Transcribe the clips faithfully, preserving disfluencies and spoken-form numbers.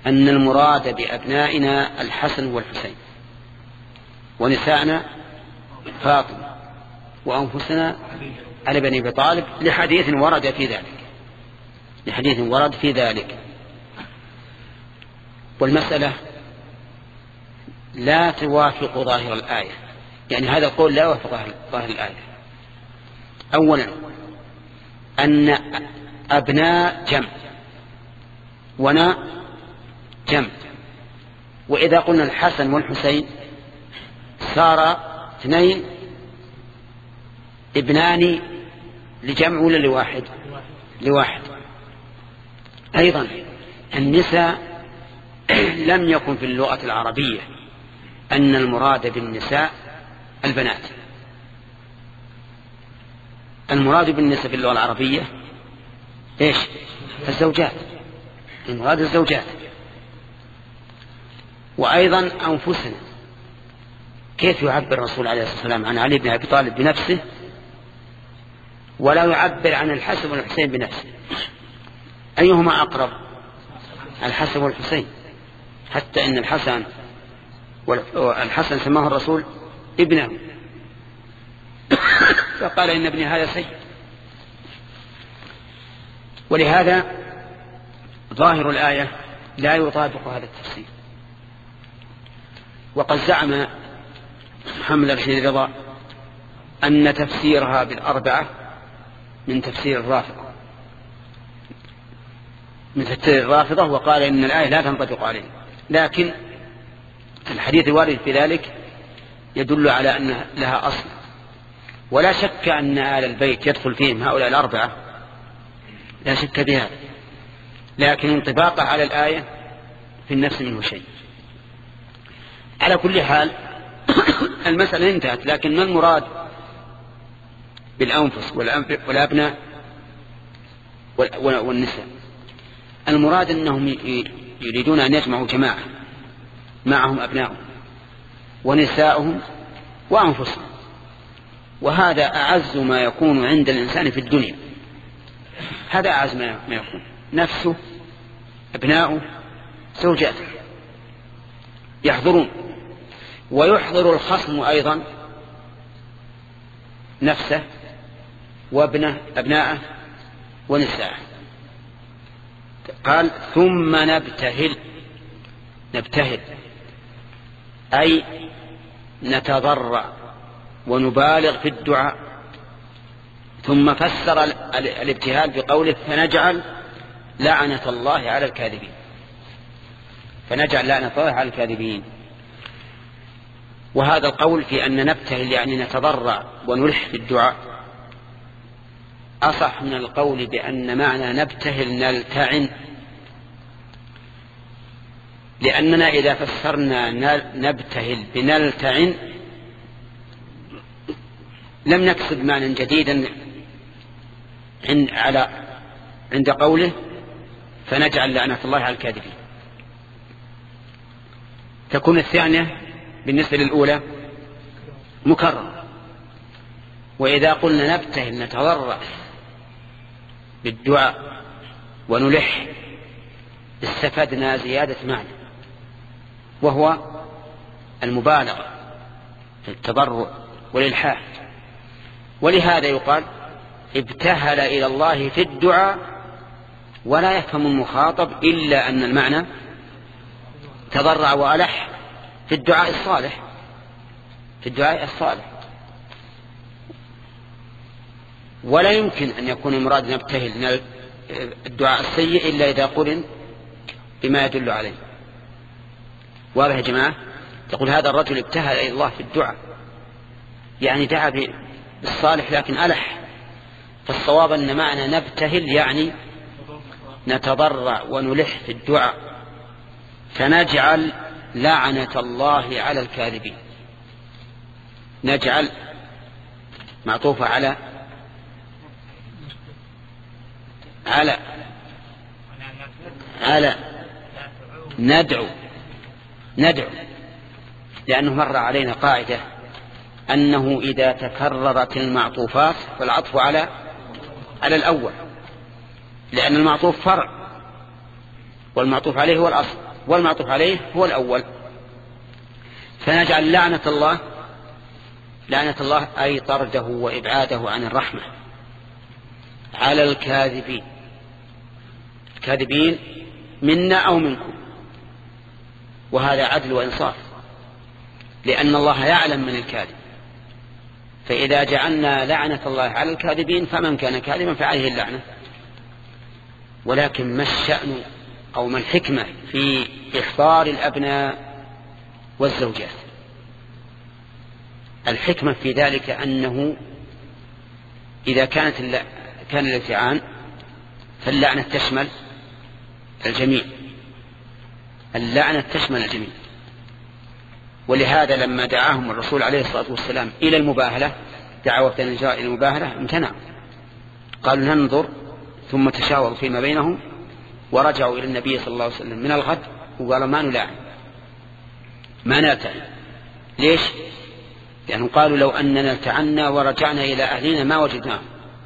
أن المراد بأبنائنا الحسن والحسين، ونساءنا فاطمة، وأنفسنا علي بن أبي طالب، لحديث ورد في ذلك لحديث ورد في ذلك والمسألة لا توافق ظاهر الآية، يعني هذا القول لا يوافق ظاهر الآية. أولا أن أبناء جمع ونا جمع، وإذا قلنا الحسن والحسين صار اثنين ابنان لجمع ولا لواحد؟ لواحد. أيضا النساء لم يكن في اللغة العربية أن المراد بالنساء البنات، المراد بالنساء في اللغة العربية إيش؟ الزوجات، المراد الزوجات. وأيضا أنفسنا، كيف يعبر الرسول عليه الصلاة والسلام عن علي بن أبي طالب بنفسه ولا يعبر عن الحسن والحسين بنفسه؟ أيهما أقرب؟ الحسن والحسين، حتى إن الحسن والحسن سماه الرسول ابنه، فقال إن ابني هذا سيد. ولهذا ظاهر الآية لا يطابق هذا التفسير. وقد زعم محمد رشيد رضا أن تفسيرها بالأربعة من تفسير الرافضة من تفسير الرافضة وقال إن الآية لا تنطبق عليه، لكن الحديث الوارد في ذلك يدل على أن لها أصل، ولا شك أن آل البيت يدخل فيهم هؤلاء الأربعة، لا شك بها، لكن انطباقه على الآية في النفس منه شيء. على كل حال المسألة انتهت، لكن ما المراد بالأنفس والأبناء والنساء؟ المراد أنهم يريدون أن يجمعوا جماعة معهم أبنائهم ونساؤهم وأنفسهم، وهذا أعز ما يكون عند الإنسان في الدنيا، هذا أعز ما يكون، نفسه أبناؤه زوجاته يحضرون، ويحضر الخصم أيضا نفسه وابنه أبناءه ونساءه. قال ثم نبتهل، نبتهل أي نتضرع ونبالغ في الدعاء. ثم فسر الابتهال بقوله فنجعل لعنة الله على الكاذبين، فنجعل لعنة الله على الكاذبين. وهذا القول في أن نبتهل يعني نتضرع ونلح في الدعاء أصح من القول بأن معنى نبتهل نلتعن، لأننا إذا فسرنا نبتهل بنلتعن لم نكسب معنى جديدا عند على عند قوله فنجعل لعنة الله على الكاذبين. تكون الثانية بالنسبة للأولى مكرر. وإذا قلنا نبتهل نتضرع بالدعاء ونلح استفدنا زيادة معنى، وهو المبالغة في التضرع والإلحاح. ولهذا يقال ابتهل إلى الله في الدعاء، ولا يفهم المخاطب إلا أن المعنى تضرع وألح في الدعاء الصالح، في الدعاء الصالح. ولا يمكن أن يكون المراد نبتهل الدعاء السيء إلا إذا قرن بما يدل عليه. واضح يا جماعة؟ تقول هذا الرجل ابتهل إلى الله في الدعاء، يعني دعا بالصالح لكن ألح. فالصواب أن معنى نبتهل يعني نتضرع ونلح في الدعاء، فنجعل لعنة الله على الكاذبين. نجعل معطوفة على على على ندعو ندعو لأنه مر علينا قاعدة أنه إذا تكررت المعطوفات فالعطف على على الأول، لأن المعطوف فرع والمعطوف عليه هو الأصل. والمعطوف عليه هو الأول. فنجعل لعنة الله لعنة الله أي طرده وإبعاده عن الرحمة على الكاذبين، الكاذبين منا أو منكم، وهذا عدل وإنصاف، لأن الله يعلم من الكاذب، فإذا جعلنا لعنة الله على الكاذبين فمن كان كاذبا فعليه اللعنة. ولكن ما الشأن أو ما الحكمة في إحضار الأبناء والزوجات؟ الحكمة في ذلك أنه إذا كانت كان الالتعان فاللعنة تشمل الجميع، اللعنة تشمل الجميع. ولهذا لما دعاهم الرسول عليه الصلاة والسلام إلى المباهلة، دعوة النجاة إلى المباهلة، امتنعوا، قالوا ننظر، ثم تشاوروا فيما بينهم ورجعوا إلى النبي صلى الله عليه وسلم من الغد وقالوا ما نلاعن ما نلتعن. ليش؟ لأنهم قالوا لو أننا التعنا ورجعنا إلى أهلنا ما وجدناهم،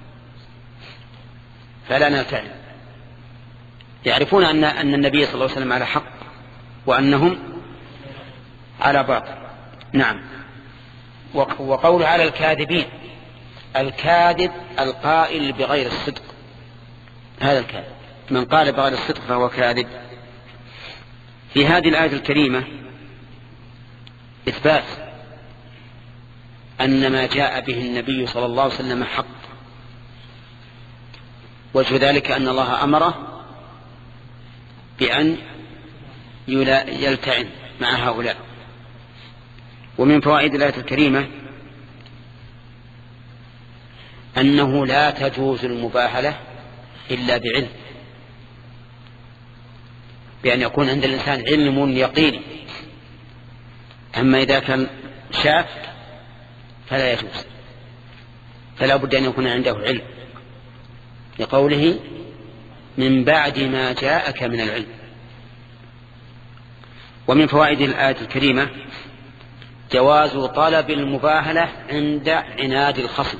فلا نلتعن. يعرفون أن أن النبي صلى الله عليه وسلم على حق وأنهم على باطل. نعم. وقول على الكاذبين، الكاذب القائل بغير الصدق، هذا الكاذب، من قال بغير الصدق فهو كاذب. في هذه الآية الكريمة إثبات أن ما جاء به النبي صلى الله عليه وسلم حق. وجه ذلك أن الله أمره بأن يلتعن مع هؤلاء. ومن فوائد الآية الكريمة أنه لا تجوز المباهلة إلا بعلم، بأن يكون عند الإنسان علم يقيني. أما إذا كان شاف فلا يجوز، فلا بد أن يكون عنده علم، لقوله من بعد ما جاءك من العلم. ومن فوائد الآية الكريمة جواز طلب المباهلة عند عناد الخصم،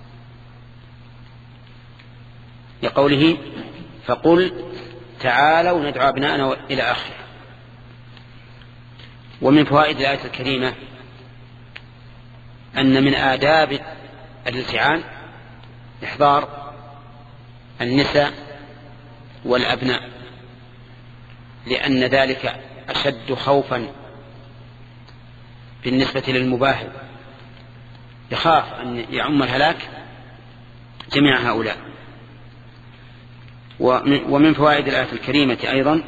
لقوله فقل تعالوا ندعو أبناءنا إلى آخره. ومن فوائد الآية الكريمة أن من آداب الالتعان إحضار النساء والأبناء، لأن ذلك أشد خوفا بالنسبة للمباهل، يخاف أن يعم الهلاك جميع هؤلاء. ومن فوائد الآية الكريمة أيضا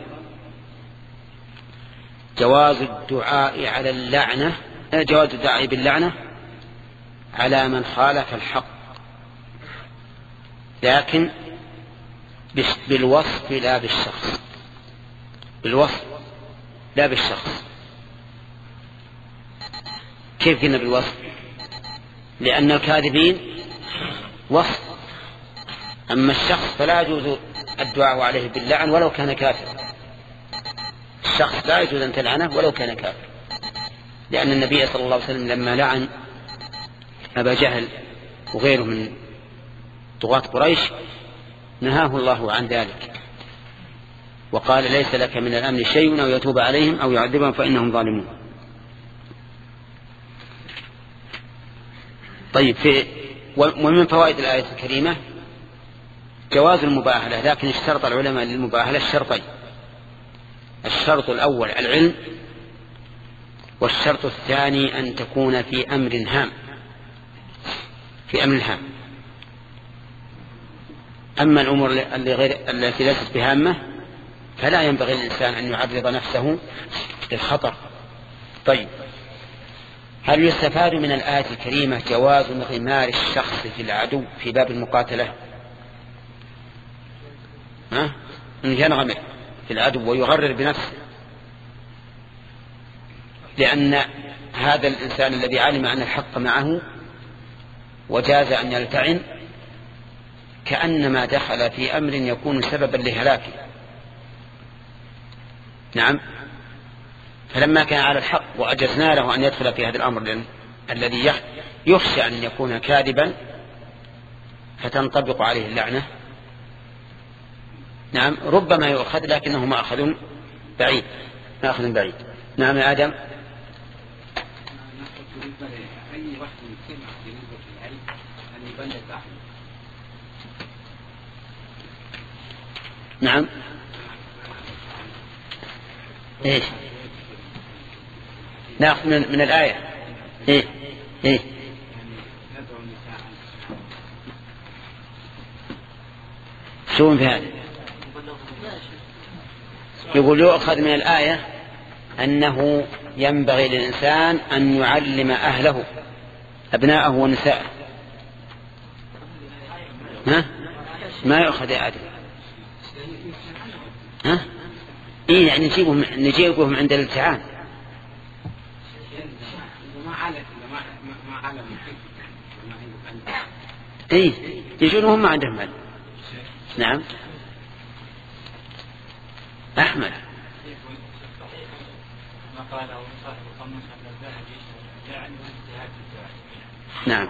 جواز الدعاء على اللعنة جواز الدعاء باللعنة على من خالف الحق، لكن بالوصف لا بالشخص، بالوصف لا بالشخص. كيف قلنا بالوصف؟ لأن الكاذبين وصف، أما الشخص فلا يجوز الدعاء عليه باللعن ولو كان كافر. الشخص لا يجوز أن تلعنه ولو كان كافر، لأن النبي صلى الله عليه وسلم لما لعن أبا جهل وغيره من طغاة قريش نهاه الله عن ذلك، وقال ليس لك من الأمر شيء أو يتوب عليهم أو يعذبهم فإنهم ظالمون. طيب، في ومن فوائد الآية الكريمة جواز المباهلة، لكن اشترط العلماء للمباهلة الشرطين: الشرط الأول العلم، والشرط الثاني أن تكون في أمر هام في أمر هام. أما الأمور اللي غير التي ليست بهامة فلا ينبغي للإنسان أن يعرض نفسه للخطر. طيب، هل يستفاد من الآية الكريمة جواز انغمار الشخص في العدو في باب المقاتلة؟ ها؟ أنه ينغمر في العدو ويغرر بنفسه، لأن هذا الإنسان الذي علم أن الحق معه وجاز أن يلتعن كأنما دخل في أمر يكون سببا لهلاكه. نعم. فلما كان على الحق وأجزنا له أن يدخل في هذا الأمر الذي يخشى أن يكون كاذبا فتنطبق عليه اللعنة، نعم، ربما يؤخذ لكنه مأخذ بعيد. أخذ من بعيد. نعم يا آدم. نعم. إيش؟ نأخذ من, من الآية. إيه إيه. شو في هذا؟ يقول يؤخذ من الآية أنه ينبغي للإنسان أن يعلم أهله أبناءه ونساءه. ها؟ ما يؤخذ يا آدم. ها؟ إيه يعني نجيبهم نجيبهم عند الامتحان. إيه يجون هم ما عندهم علم. نعم. أحمد. نعم.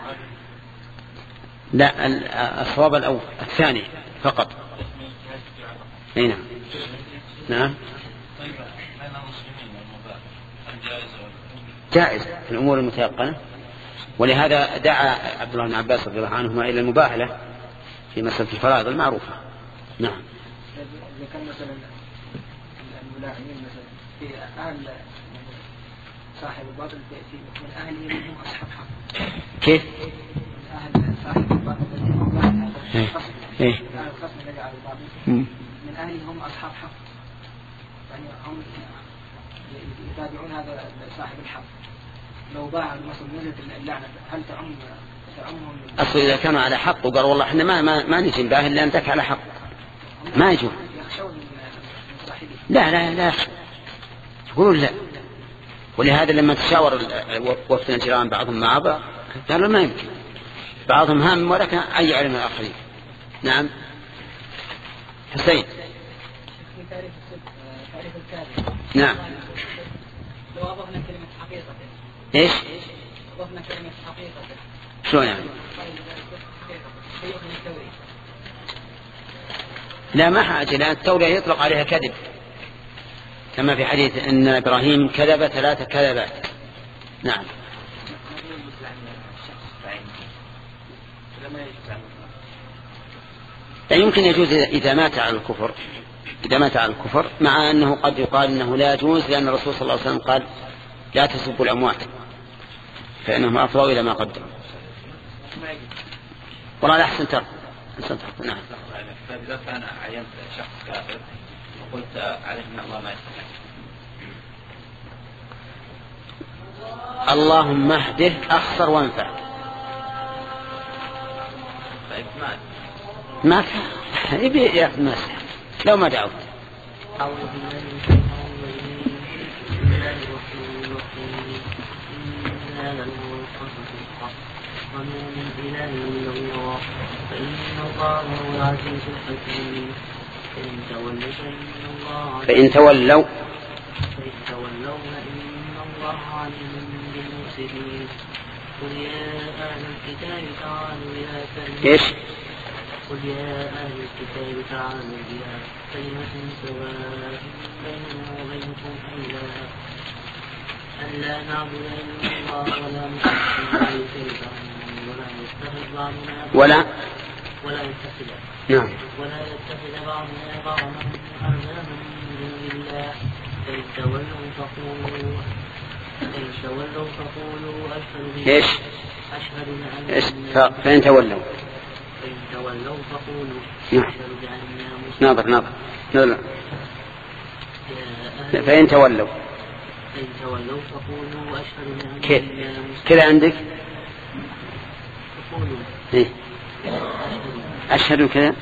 لا الصواب الأول الثاني فقط. أي نعم. نعم. جائز في الأمور المتيقنة، ولهذا دعا عبد الله بن عباس رضي الله عنهما إلى المباهلة في مسألة الفرائض المعروفة. نعم. إذا كان مثلا الملاعنين مثلا في أهل صاحب الباطل في من أهله هم أصحاب حق. كيف؟ أهل صاحب الباطل هم أهل الخصم. إيه. أهل الخصم الذي على الباطل من أهله هم أصحاب حق. يعني هم يتابعون هذا صاحب الحق. لو باع المصل نزلت اللعنة هل تعم تعمهم؟ أصل إذا كانوا على حق وقالوا والله إحنا ما ما ما نجي نباهل إلا أنتك على حق ما يجوا. لا لا لا يقولون لا. ولهذا لما تشاور وفد الجيران بعضهم مع بعض قالوا ما يمكن، بعضهم هام ولكن أي علم الآخرين. نعم. حسين. نعم. لو أضفنا كلمة حقيقة. إيش؟ أضفنا كلمة حقيقة. شو يعني؟ لا ما حاجة، لأن التورية يطلق عليها كذب، كما في حديث أن إبراهيم كذب ثلاث كذبات. نعم. لا يمكن يجوز إذا مات على الكفر، إذا مات على الكفر، مع أنه قد يقال أنه لا يجوز، لأن الرسول صلى الله عليه وسلم قال لا تسبوا الأموات فإنهم أفضوا إلى ما قدموا. والله أحسن ترك. أحسن ترك. نعم. فإذا كان عينت شخص كافر وقلت عليه أن الله ما يستطيع. اللهم اهده أخسر وانفع. طيب ما ما كان يبي يأخذ ناس لو ما دعوت. أعوذ بالله من الشيطان الرجيم. بسم الله الرحمن الرحيم. إنا لننصر القصص الحق وما من إله إلا الله فإن الله هو العزيز الحكيم. فإن تولوا فإن الله فإن تولوا فإن تولوا فإن الله عليم بالمفسدين. قل يا أهل الكتاب تعالوا إلى كلمة إيش؟ قل يا أهل الكتاب تعالوا إلى كلمة سواء بيننا وبينكم ألا نعبد إلا الله ولا نشرك به شيئا ولا يتخذ بعضنا ولا ولا يتخذ نعم ولا يتخذ بعضنا بعضا أربابا من دون الله. فإن تولوا فقولوا فإن تولوا فقولوا أشهد إيش؟ أشهد بأن إيش؟ فإن تولوا فإن تولوا فقولوا نعم. أشهد بأننا مسلمون. ناظر ناظر ناظر. فإن تولوا فإن تولوا فقولوا أشهد بأننا كيف مسلمون. كذا عندك؟ فقولوا إيه؟ أشهد كذا.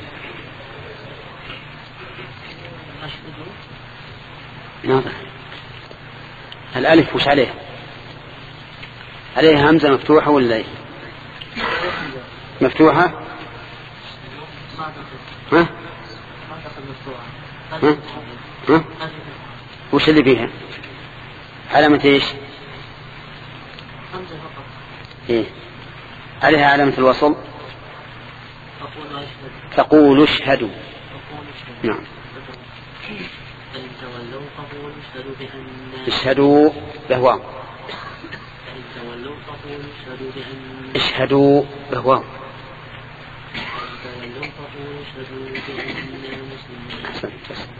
أشهد ناظر الألف وش عليه؟ عليها همزة مفتوحة ولا إيه؟ مفتوحة؟ ها؟ ها؟ ها؟ وش اللي فيها؟ علامة إيش؟ خمسة فقط. إيه؟ عليها علامة الوصل. فقولوا أشهد تقول اشهدوا. فقولوا أشهد. نعم. فإن تولوا فقولوا اشهدوا بأننا اشهدوا بهوام فإن تولوا فقولوا اشهدوا بأننا اشهدوا بهوام فإن تولوا فقولوا اشهدوا بأننا مسلمون.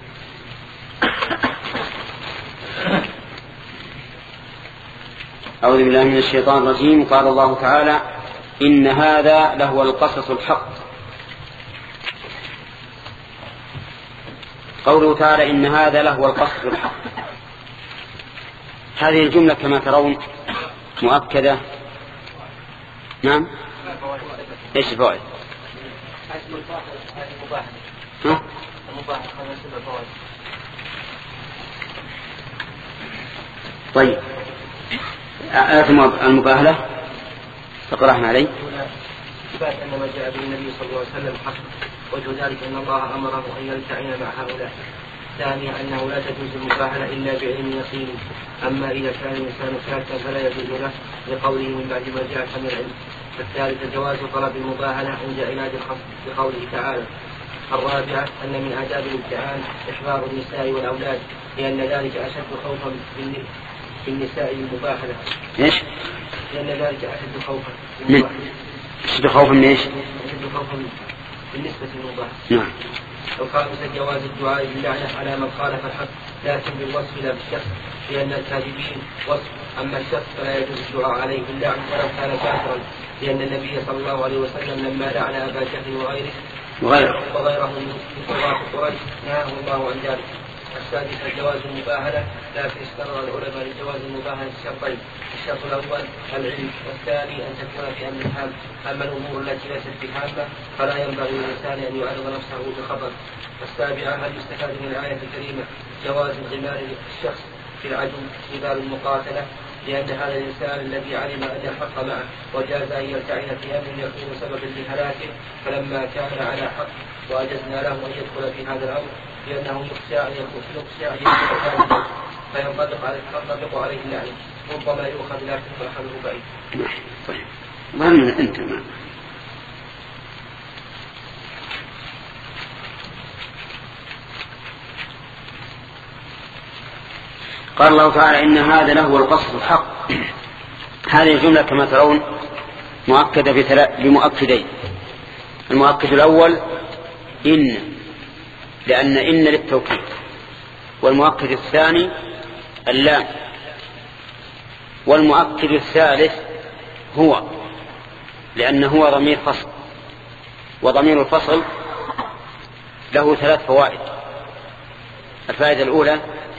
أعوذ بالله من الشيطان الرجيم. قال الله تعالى: إن هذا لهو القصص الحق. قوله تعالى: إن هذا لهو القصص الحق، هذه الجملة كما ترون مؤكدة. نعم. ايش الفوائد؟ ها؟ طيب، آية المباهلة تقرأنا عليه. إثبات أن ما جاء به النبي صلى الله عليه وسلم حق، وجه ذلك أن الله أمره أن يلتعن مع هؤلاء. ثانيا أنه لا تجوز المباهلة إلا بعلم يقين، أما إذا كان الإنسان ساكتا فلا يجوز له لقوله من بعد ما جاءك من العلم. الثالث جواز طلب المباهلة عند علاج الخصم بقوله تعالى. الرابعة أن من آداب الامتحان إحضار النساء والأولاد، لأن ذلك أشد خوفا بالنساء المباهلة. إيش؟ لأن ذلك أشد خوفا من أشد خوفا من إيش؟ أشد خوفا بالنسبة للمباهلة. نعم. الخامسة جواز الدعاء باللعنة على من خالف الحق، لكن بالوصف لا بالشخص، لأن الكاذبين وصف، أما الشخص فلا يجوز الدعاء عليه باللعن ولو كان كافرا، لأن النبي صلى الله عليه وسلم لما لعن أبا جهل وغيره وغيره وغيره من طغاة قريش نهاه الله عن ذلك. السادسة جواز المباهلة، لكن اشترط العلماء لجواز المباهلة شرطين: الشرط الأول العلم، والثاني أن تكون في أمر هام. أما الأمور التي ليست بهامة فلا ينبغي للإنسان أن يعرض نفسه بخطر. السابعة هل يستفاد من الآية الكريمة جواز انغمار الشخص في العدو قبال المقاتلة، لأن هذا الإنسان الذي علم أن الحق معه وجاز أن يلتعن في أمر يكون سببا لهلاكه، فلما كان على حق وأجزنا له أن يدخل في هذا الأمر، لأنه يخشى أن يكون كاذبا فينطبق عليه تنطبق عليه اللعنة، ربما يؤخذ لكن فأخذه بعيد. طيب، ظن أنت ما قال الله تعالى: إن هذا لهو القصص الحق. هذه الجملة كما ترون مؤكدة بمؤكدين. المؤكد الأول إن، لأن إن للتوكيد، والمؤكد الثاني اللام، والمؤكد الثالث هو، لأنه هو ضمير فصل، وضمير الفصل له ثلاث فوائد. الفائدة الأولى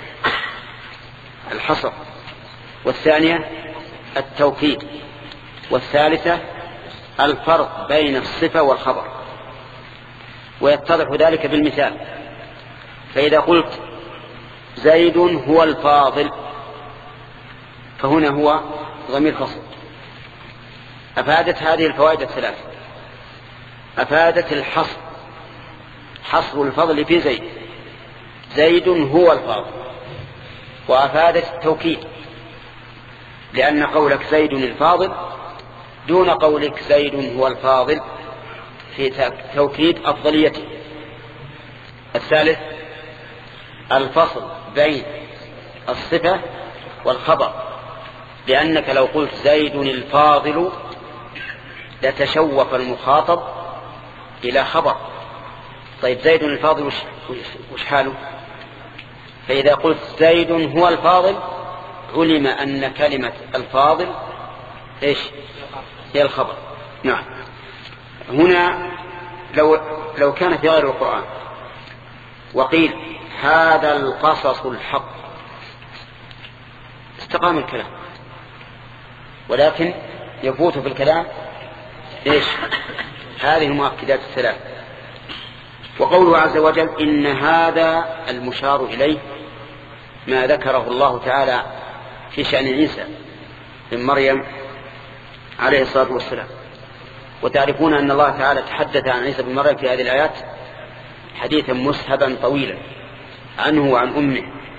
الحصر، والثانية التوكيد، والثالثة الفرق بين الصفة والخبر. ويتضح ذلك بالمثال. فإذا قلت زيد هو الفاضل، فهنا هو ضمير فصل. أفادت هذه الفوائد الثلاث. أفادت الحصر، حصر الفضل في زيد، زيد هو الفاضل. وأفادت التوكيد، لأن قولك زيد الفاضل دون قولك زيد هو الفاضل في توكيد أفضليته. الثالث الفصل بين الصفة والخبر، لأنك لو قلت زيد الفاضل لتشوف المخاطب إلى خبر. طيب زيد الفاضل وش, وش حاله؟ فإذا قلت زيد هو الفاضل علم أن كلمة الفاضل إيش هي الخبر. نعم. هنا لو, لو كان في غير القرآن وقيل هذا القصص الحق استقام الكلام، ولكن يفوت في الكلام إيش؟ هذه المؤكدات الثلاث. وقوله عز وجل إن هذا المشار إليه ما ذكره الله تعالى في شأن عيسى بن مريم عليه الصلاة والسلام. وتعرفون أن الله تعالى تحدث عن عيسى بن مريم في هذه الآيات حديثا مسهبا طويلا عنه وعن أمه.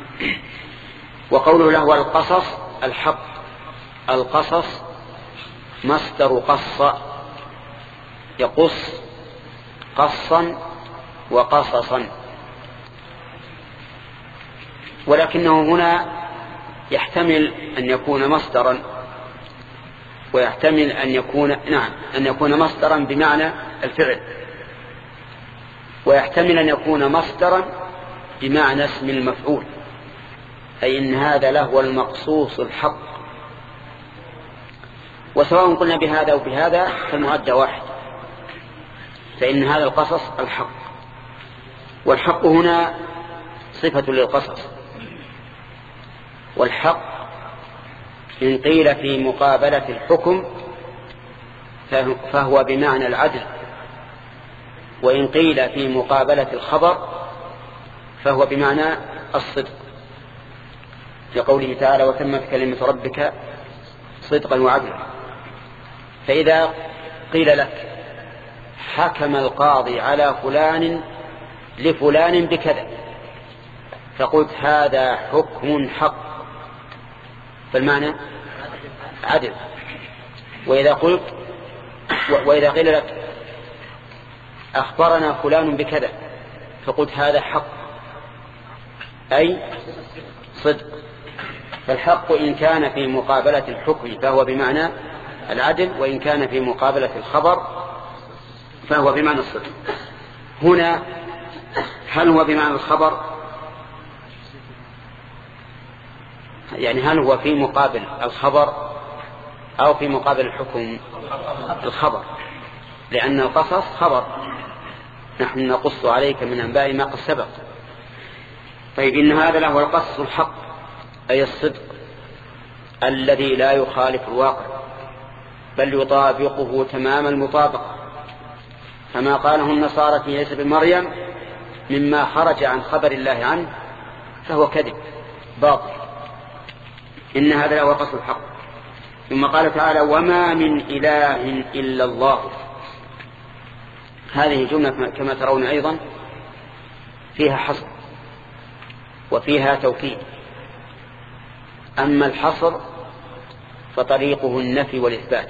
وقوله له القصص الحق، القصص مصدر قص، يقص قصا وقصصا. ولكنه هنا يحتمل أن يكون مصدرا، ويحتمل أن يكون نعم أن يكون مصدرا بمعنى الفعل، ويحتمل أن يكون مصدرا بمعنى اسم المفعول، أي إن هذا له المقصوص الحق. وسواء قلنا بهذا أو بهذا فالمؤدى واحد، فإن هذا القصص الحق. والحق هنا صفة للقصص، والحق إن قيل في مقابلة الحكم فهو بمعنى العدل، وإن قيل في مقابلة الخبر فهو بمعنى الصدق، في قوله تعالى وتمت كلمة ربك صدقا وعدلا. فإذا قيل لك حكم القاضي على فلان لفلان بكذا، فقلت هذا حكم حق، فالمعنى عدل. وإذا قلت وإذا قيل لك أخبرنا فلان بكذا، فقلت هذا حق أي صدق. فالحق إن كان في مقابلة الحكم فهو بمعنى العدل، وإن كان في مقابلة الخبر فهو بمعنى الصدق. هنا هل هو بمعنى الخبر؟ يعني هل هو في مقابل الخبر أو في مقابل الحكم؟ الخبر، لأن القصص خبر، نحن نقص عليك من أنباء ما قد سبق. طيب إن هذا له القصص الحق أي الصدق الذي لا يخالف الواقع بل يطابقه تمام المطابقة، كما قاله النصارى في عيسى بن مريم مما خرج عن خبر الله عنه فهو كذب باطل. إن هذا له القصص الحق. ثم قال تعالى وما من إله إلا الله. هذه جملة كما ترون أيضا فيها حصر وفيها توكيد. أما الحصر فطريقه النفي والإثبات،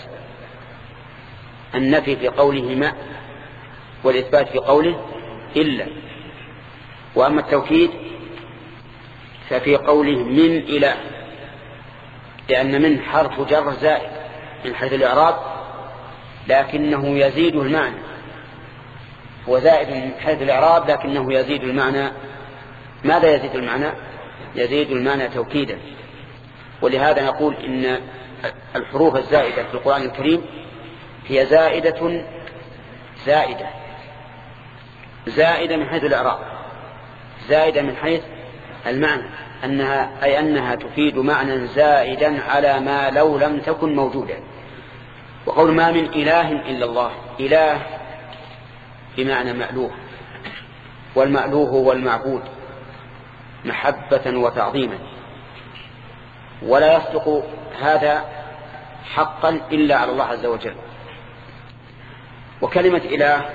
النفي في قوله ما والإثبات في قوله إلا. وأما التوكيد ففي قوله من إله، لأن من حرف جر زائد من حيث الإعراب لكنه يزيد المعنى، هو زائد من حيث الإعراب لكنه يزيد المعنى. ماذا يزيد المعنى؟ يزيد المعنى توكيدا. ولهذا نقول إن الحروف الزائدة في القرآن الكريم هي زائدة زائدة زائدة من حيث الإعراب، زائدة من حيث المعنى، أنها أي أنها تفيد معنى زائدا على ما لو لم تكن موجودا. وقول ما من إله إلا الله، إله بمعنى مألوه، والمألوه هو المعبود محبة وتعظيما، ولا يصدق هذا حقا إلا على الله عز وجل. وكلمة إله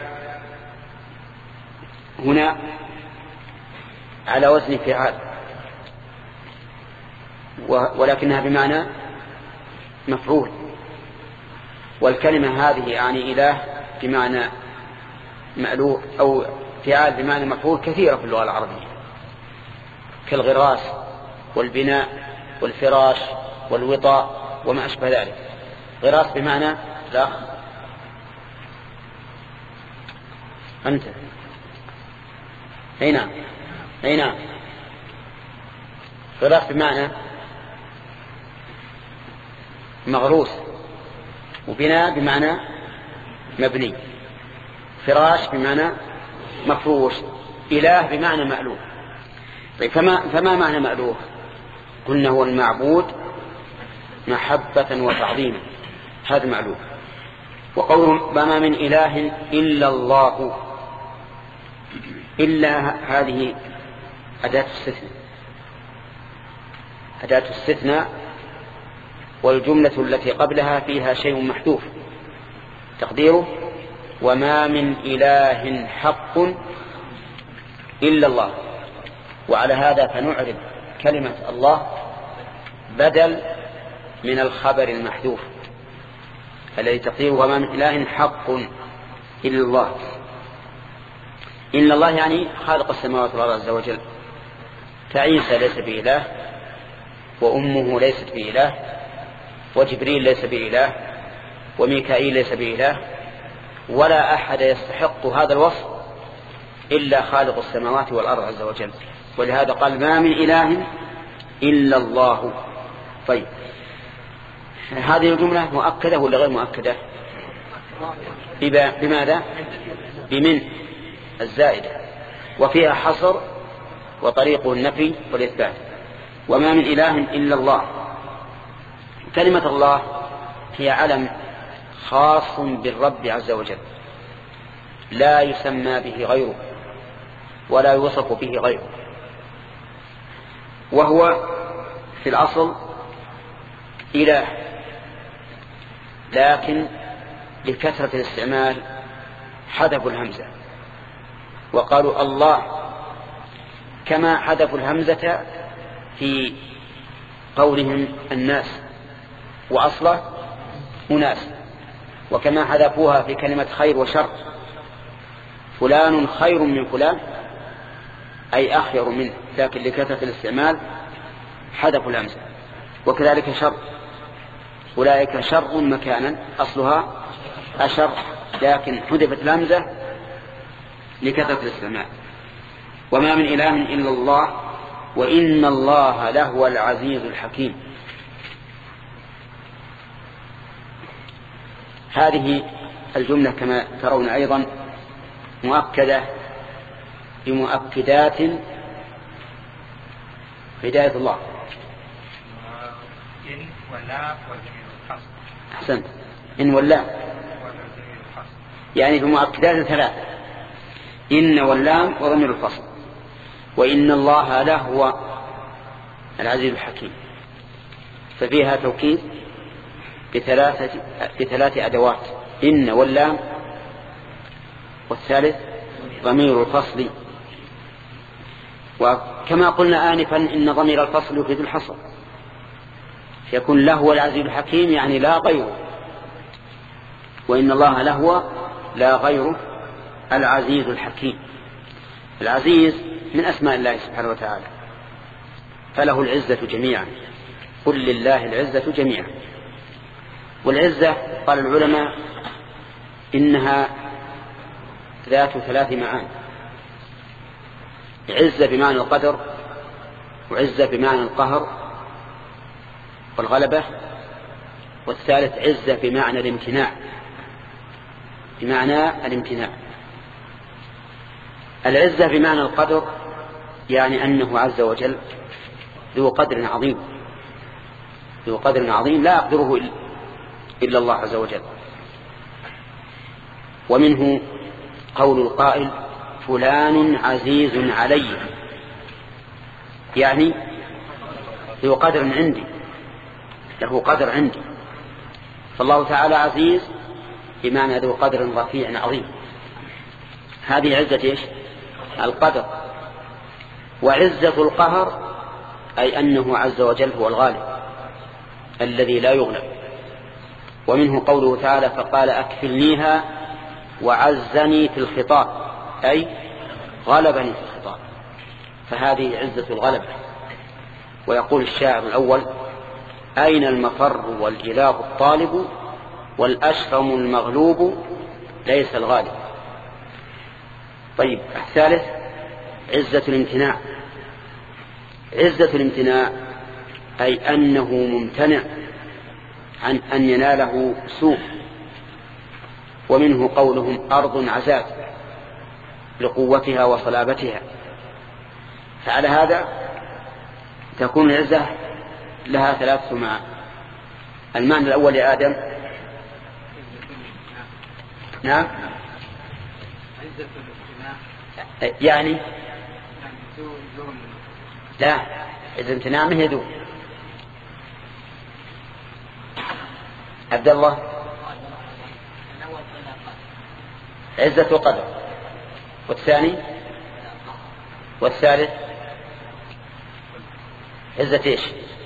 هنا على وزن فعال، ولكنها بمعنى مفعول، والكلمة هذه يعني إله بمعنى مألوه أو فعال بمعنى مفعول كثيرة في اللغة العربية، كالغراس والبناء والفراش والوطاء وما أشبه ذلك. غراس بمعنى لا أنت أي نعم أي نعم غراس بمعنى مغروس، وبناء بمعنى مبني، فراش بمعنى مفروش، إله بمعنى مألوه. طيب فما, فما معنى مألوه؟ قلنا هو المعبود محبة وتعظيما، هذا مألوه. وقوله ما من إله إلا الله، إلا هذه أداة استثناء، أداة استثناء، والجملة التي قبلها فيها شيء محذوف تقديره وما من إله حق إلا الله. وعلى هذا فنعرب كلمة الله بدل من الخبر المحذوف الذي تقديره وما من إله حق إلا الله. إلا الله يعني خالق السماوات والأرض عز وجل، فعيسى ليس بإله، وأمه ليست بإله، وجبريل ليس بإله، وميكائيل ليس بإله، ولا أحد يستحق هذا الوصف إلا خالق السماوات والأرض عز وجل. ولهذا قال ما من إله إلا الله. طيب هذه الجملة مؤكدة ولا غير مؤكدة؟ بماذا؟ بمن الزائدة، وفيها حصر وطريقه النفي والإثبات. وما من إله إلا الله. كلمة الله هي علم خاص بالرب عز وجل، لا يسمى به غيره ولا يوصف به غيره، وهو في الأصل إله، لكن لكثرة الاستعمال حذفوا الهمزة وقالوا الله، كما حذفوا الهمزة في قولهم الناس وأصله أناس، وكما حذفوها في كلمة خير وشر، فلان خير من فلان أي أخير منه، لكن لكثرة الاستعمال حذفوا الهمزة. وكذلك شر، أولئك شر مكانا أصلها أشر، لكن حذفت الهمزة لكثرة الاستعمال. وما من إله إلا الله وإن الله لهو العزيز الحكيم. هذه الجملة كما ترون أيضا مؤكدة بمؤكدات هداية الله. إن ولا وضمير الفصل. أحسنت، إن ولا يعني بمؤكدات ثلاث: إن واللام وضمير الفصل. وإن الله لهو العزيز الحكيم، ففيها توكيد بثلاثة بثلاث أدوات: إن واللام، والثالث ضمير الفصل. وكما قلنا آنفا إن ضمير الفصل يفيد الحصر، يكون لهو العزيز الحكيم يعني لا غيره، وإن الله لهو لا غيره العزيز الحكيم. العزيز من أسماء الله سبحانه وتعالى، فله العزة جميعا، قل لله العزة جميعا. والعزة قال العلماء إنها ذات ثلاث معاني: عزة بمعنى القدر، وعزة بمعنى القهر والغلبة، والثالث عزة بمعنى الامتناع، بمعنى الامتناع. العزة بمعنى القدر يعني أنه عز وجل ذو قدر عظيم، ذو قدر عظيم لا يقدره إلا الله عز وجل. ومنه قول القائل فلان عزيز علي، يعني ذو قدر عندي، له قدر عندي. فالله تعالى عزيز بمعنى ذو قدر رفيع عظيم. هذه عزة إيش؟ القدر. وعزة القهر أي أنه عز وجل هو الغالب الذي لا يغلب. ومنه قوله تعالى فقال أكفلنيها وعزني في الخطاب، أي غلبني في الخطاب، فهذه عزة الغلبة. ويقول الشاعر الأول أين المفر والإله الطالب والأشرم المغلوب ليس الغالب. طيب الثالث عزة الامتناع. عزة الامتناع أي أنه ممتنع عن أن يناله سوء. ومنه قولهم أرض عزاز لقوتها وصلابتها. فعلى هذا تكون العزة لها ثلاث معاني. المعنى الأول يا آدم. نعم يعني لا، عزة الامتناع ما هي ذو. عبد الله عزة القدر، والثاني والثالث عزة ايش؟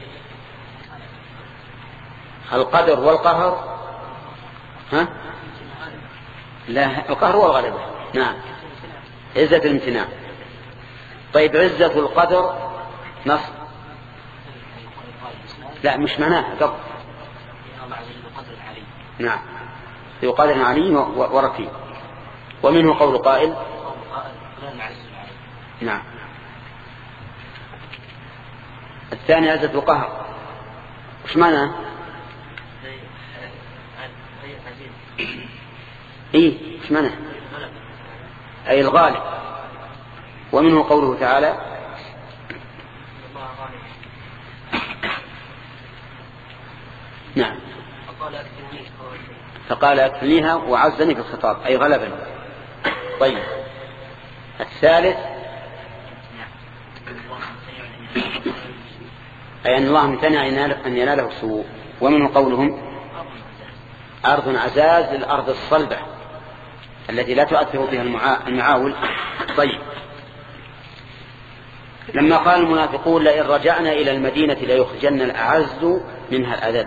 القدر والقهر. ها لا، القهر والغلبة. نعم عزة الامتناع. طيب عزة القدر نص لا مش معناها قبل نعم في قدر علي ورفيع. ومنه قول قائل نعم. الثاني عزة القهر وش معنى ايه وش معنى اي الغالب. ومنه قوله تعالى نعم فقال أكفنيها وعزني في الخطاب أي غلبني. طيب الثالث أي أن الله امتنع أن يناله السوء. ومنه قولهم أرض عزاز الأرض الصلبة التي لا تؤثر بها المعاول. طيب لما قال المنافقون لئن رجعنا إلى المدينة ليخرجن الأعز منها الأذل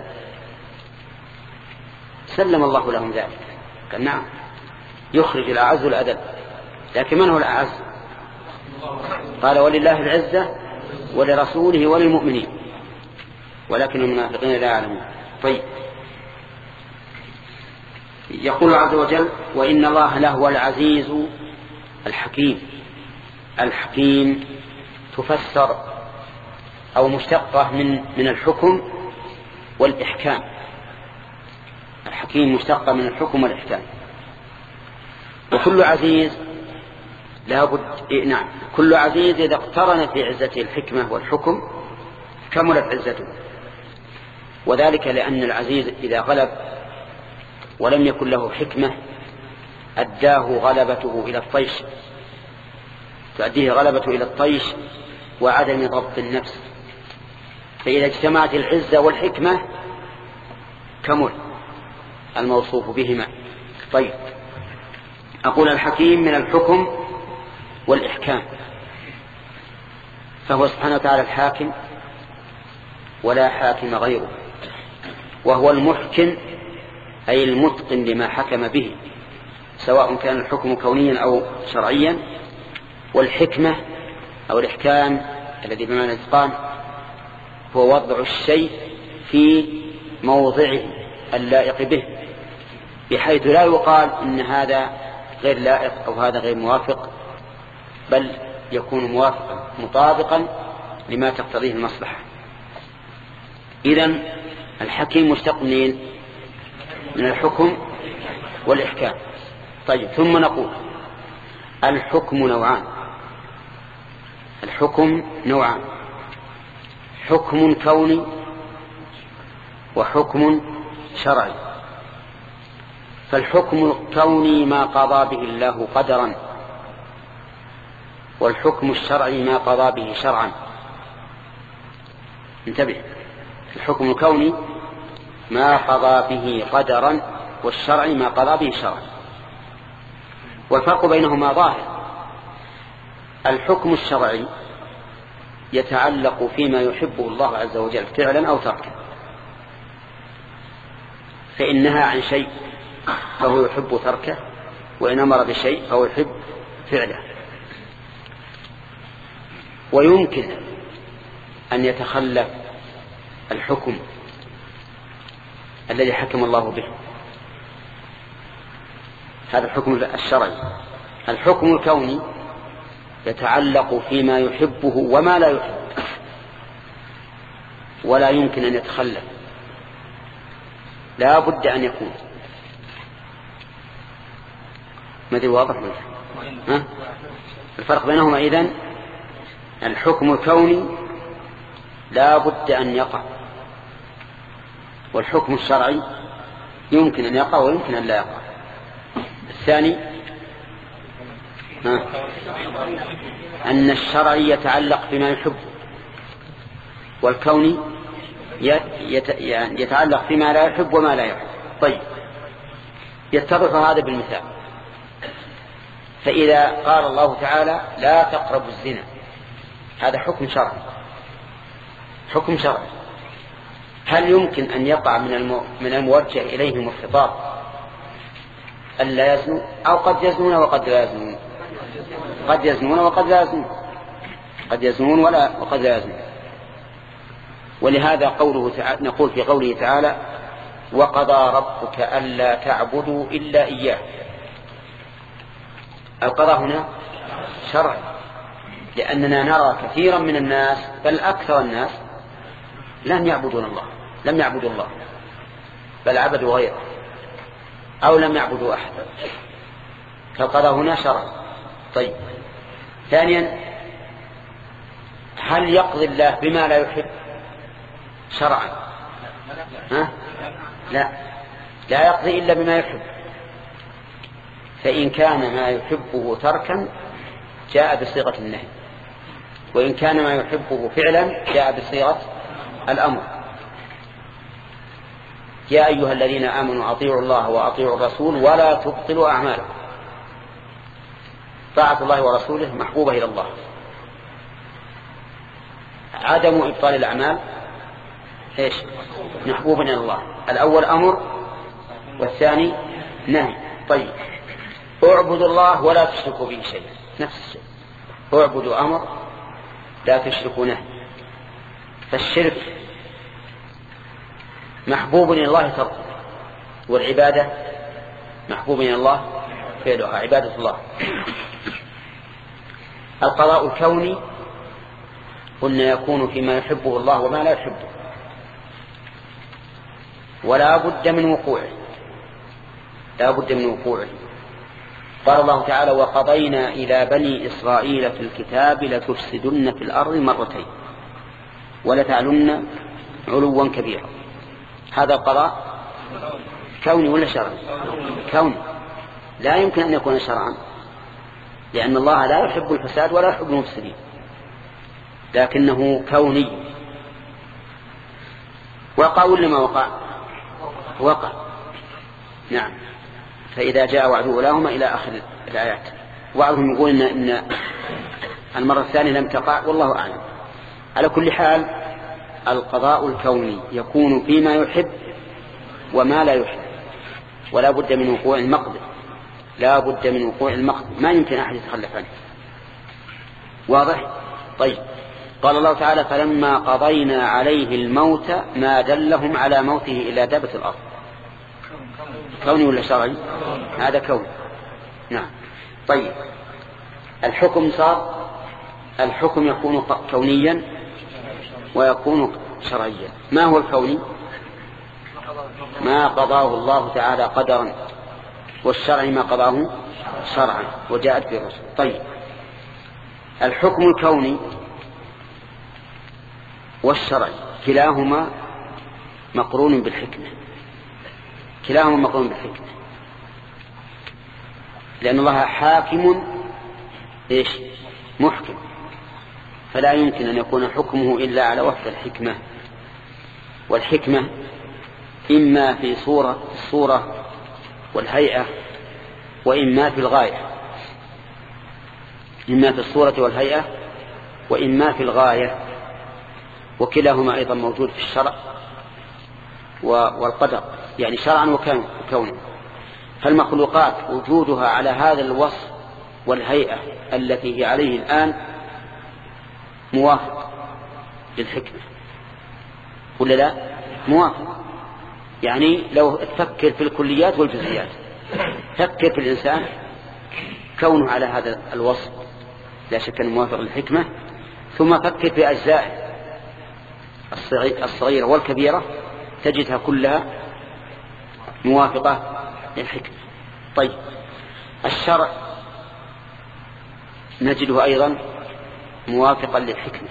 سلم الله لهم ذلك قال نعم يخرج الأعز الأذل لكن من هو الأعز؟ قال ولله العزة ولرسوله وللمؤمنين ولكن المنافقين لا يعلمون. طيب يقول عز وجل وإن الله لهو العزيز الحكيم. الحكيم تفسر أو مشتقة من من الحكم والإحكام. الحكيم مشتقة من الحكم والإحكام. وكل عزيز لا بد نعم كل عزيز إذا اقترن في عزته الحكمة والحكم كملت عزته. وذلك لأن العزيز إذا غلب ولم يكن له حكمة أداه غلبته إلى الطيش تؤديه غلبته إلى الطيش وعدم ضبط النفس. فإذا اجتمعت العزة والحكمة كمل الموصوف بهما. طيب أقول الحكيم من الحكم والإحكام فهو سبحانه وتعالى الحاكم ولا حاكم غيره وهو المحكم أي المتقن لما حكم به سواء كان الحكم كونيا أو شرعيا. والحكمة أو الإحكام الذي بمعنى الإتقان هو وضع الشيء في موضعه اللائق به بحيث لا يقال إن هذا غير لائق أو هذا غير موافق بل يكون موافقا مطابقا لما تقتضيه المصلحة. إذن الحكيم مشتق من من الحكم والإحكام. طيب ثم نقول الحكم نوعان. الحكم نوعان حكم كوني وحكم شرعي. فالحكم الكوني ما قضى به الله قدرا والحكم الشرعي ما قضى به شرعا. انتبه الحكم الكوني ما قضى به قدرا والشرعي ما قضى به شرعا. والفرق بينهما ظاهر. الحكم الشرعي يتعلق فيما يحبه الله عز وجل فعلا أو تركا فإن نهى عن شيء فهو يحب تركه وإن أمر بشيء فهو يحب فعله. ويمكن أن يتخلف الحكم الذي حكم الله به هذا الحكم الشرعي. الحكم الكوني يتعلق فيما يحبه وما لا يحب ولا يمكن أن يتخلف لا بد أن يكون. ما ذي واضح ها؟ الفرق بينهما إذن الحكم الكوني لا بد أن يقع والحكم الشرعي يمكن أن يقع ويمكن أن لا يقع. الثاني ها؟ أن الشرعي يتعلق بما يحب والكوني يتعلق فيما لا يحب وما لا يحب. طيب يتضح هذا بالمثال. فإذا قال الله تعالى لا تقربوا الزنا هذا حكم شرعي حكم شرعي. هل يمكن أن يقع من المو... من الموجه إليهم الخطاب ألا يزنوا أو قد يزنون وقد لا يزنون؟ قد يزنون وقد لا يزنون قد يزنون ولا وقد لا يزنون. ولهذا قوله تعالى نقول في قوله تعالى وقضى ربك ألا تعبدوا إلا إياه. القضاء هنا شرع، لأننا نرى كثيرا من الناس بل أكثر الناس لم يعبدون الله لم يعبدوا الله بل عبدوا غيره أو لم يعبدوا أحدا، فالقضاء هنا شرع. طيب، ثانيا هل يقضي الله بما لا يحب شرعا؟ ها؟ لا لا يقضي إلا بما يحب، فإن كان ما يحبه تركا جاء بصيغة النهي، وإن كان ما يحبه فعلا جاء بصيغة الأمر. يا أيها الذين آمنوا أطيعوا الله وأطيعوا الرسول ولا تبطلوا أعمالكم. طاعة الله ورسوله محبوبة إلى الله، عدم إبطال الأعمال إيش؟ محبوبا إلى الله. الأول أمر والثاني نهي. طيب، اعبدوا الله ولا تشركوا به شيء، نفس الشيء. اعبدوا أمر لا تشركوا نهي. فالشرك محبوب إلى الله تركه، والعبادة محبوب إلى الله فعلها، عبادة الله. القضاء الكوني قلنا يكون فيما يحبه الله وما لا يحبه، ولا بد من وقوعه لا بد من وقوعه. قال الله تعالى وقضينا إلى بني إسرائيل في الكتاب لتفسدن في الأرض مرتين ولتعلن علوا كبيرا. هذا القضاء كوني ولا شرعي؟ كوني، لا يمكن أن يكون شرعا، لأن الله لا يحب الفساد ولا يحب المفسدين، لكنه كوني. وقع ولا ما وقع؟ وقع، نعم. فإذا جاء وعد أولاهما إلى آخر الآيات. وعدهم يقول إن, إن المرة الثانية لم تقع، والله أعلم. على كل حال القضاء الكوني يكون فيما يحب وما لا يحب، ولا بد من وقوع المقدر لا بد من وقوع المقدر، ما يمكن أحد يتخلف عنه. واضح؟ طيب، قال الله تعالى فلما قضينا عليه الموت ما دلهم على موته إلا دابة الأرض. كوني ولا شرعي؟ هذا كوني، نعم. طيب، الحكم صار الحكم يكون كونيا ويكون شرعيا. ما هو الكوني؟ ما قضاه الله تعالى قدرا، والشرعي ما قضاه شرعا وجاءت به الرسل. طيب، الحكم الكوني والشرعي كلاهما مقرون بالحكمة كلاهما مقرون بالحكمة لأن الله حاكم إيش؟ محكم، فلا يمكن أن يكون حكمه إلا على وفق الحكمة. والحكمة إما في صورة الصورة والهيئة، وإما في الغاية إما في الصورة والهيئة وإما في الغاية، وكلاهما أيضا موجود في الشرع والقدر، يعني شرعا وكونا. فالمخلوقات وجودها على هذا الوصف والهيئة التي هي عليه الآن موافق للحكمة ولا لا؟ موافق. يعني لو تفكر في الكليات والجزئيات، فكر في الإنسان كونه على هذا الوصف لا شك أنه موافق للحكمة، ثم فكر في أجزائه الصغيرة والكبيرة تجدها كلها موافقة للحكمة. طيب، الشرع نجده أيضا موافقا للحكمة.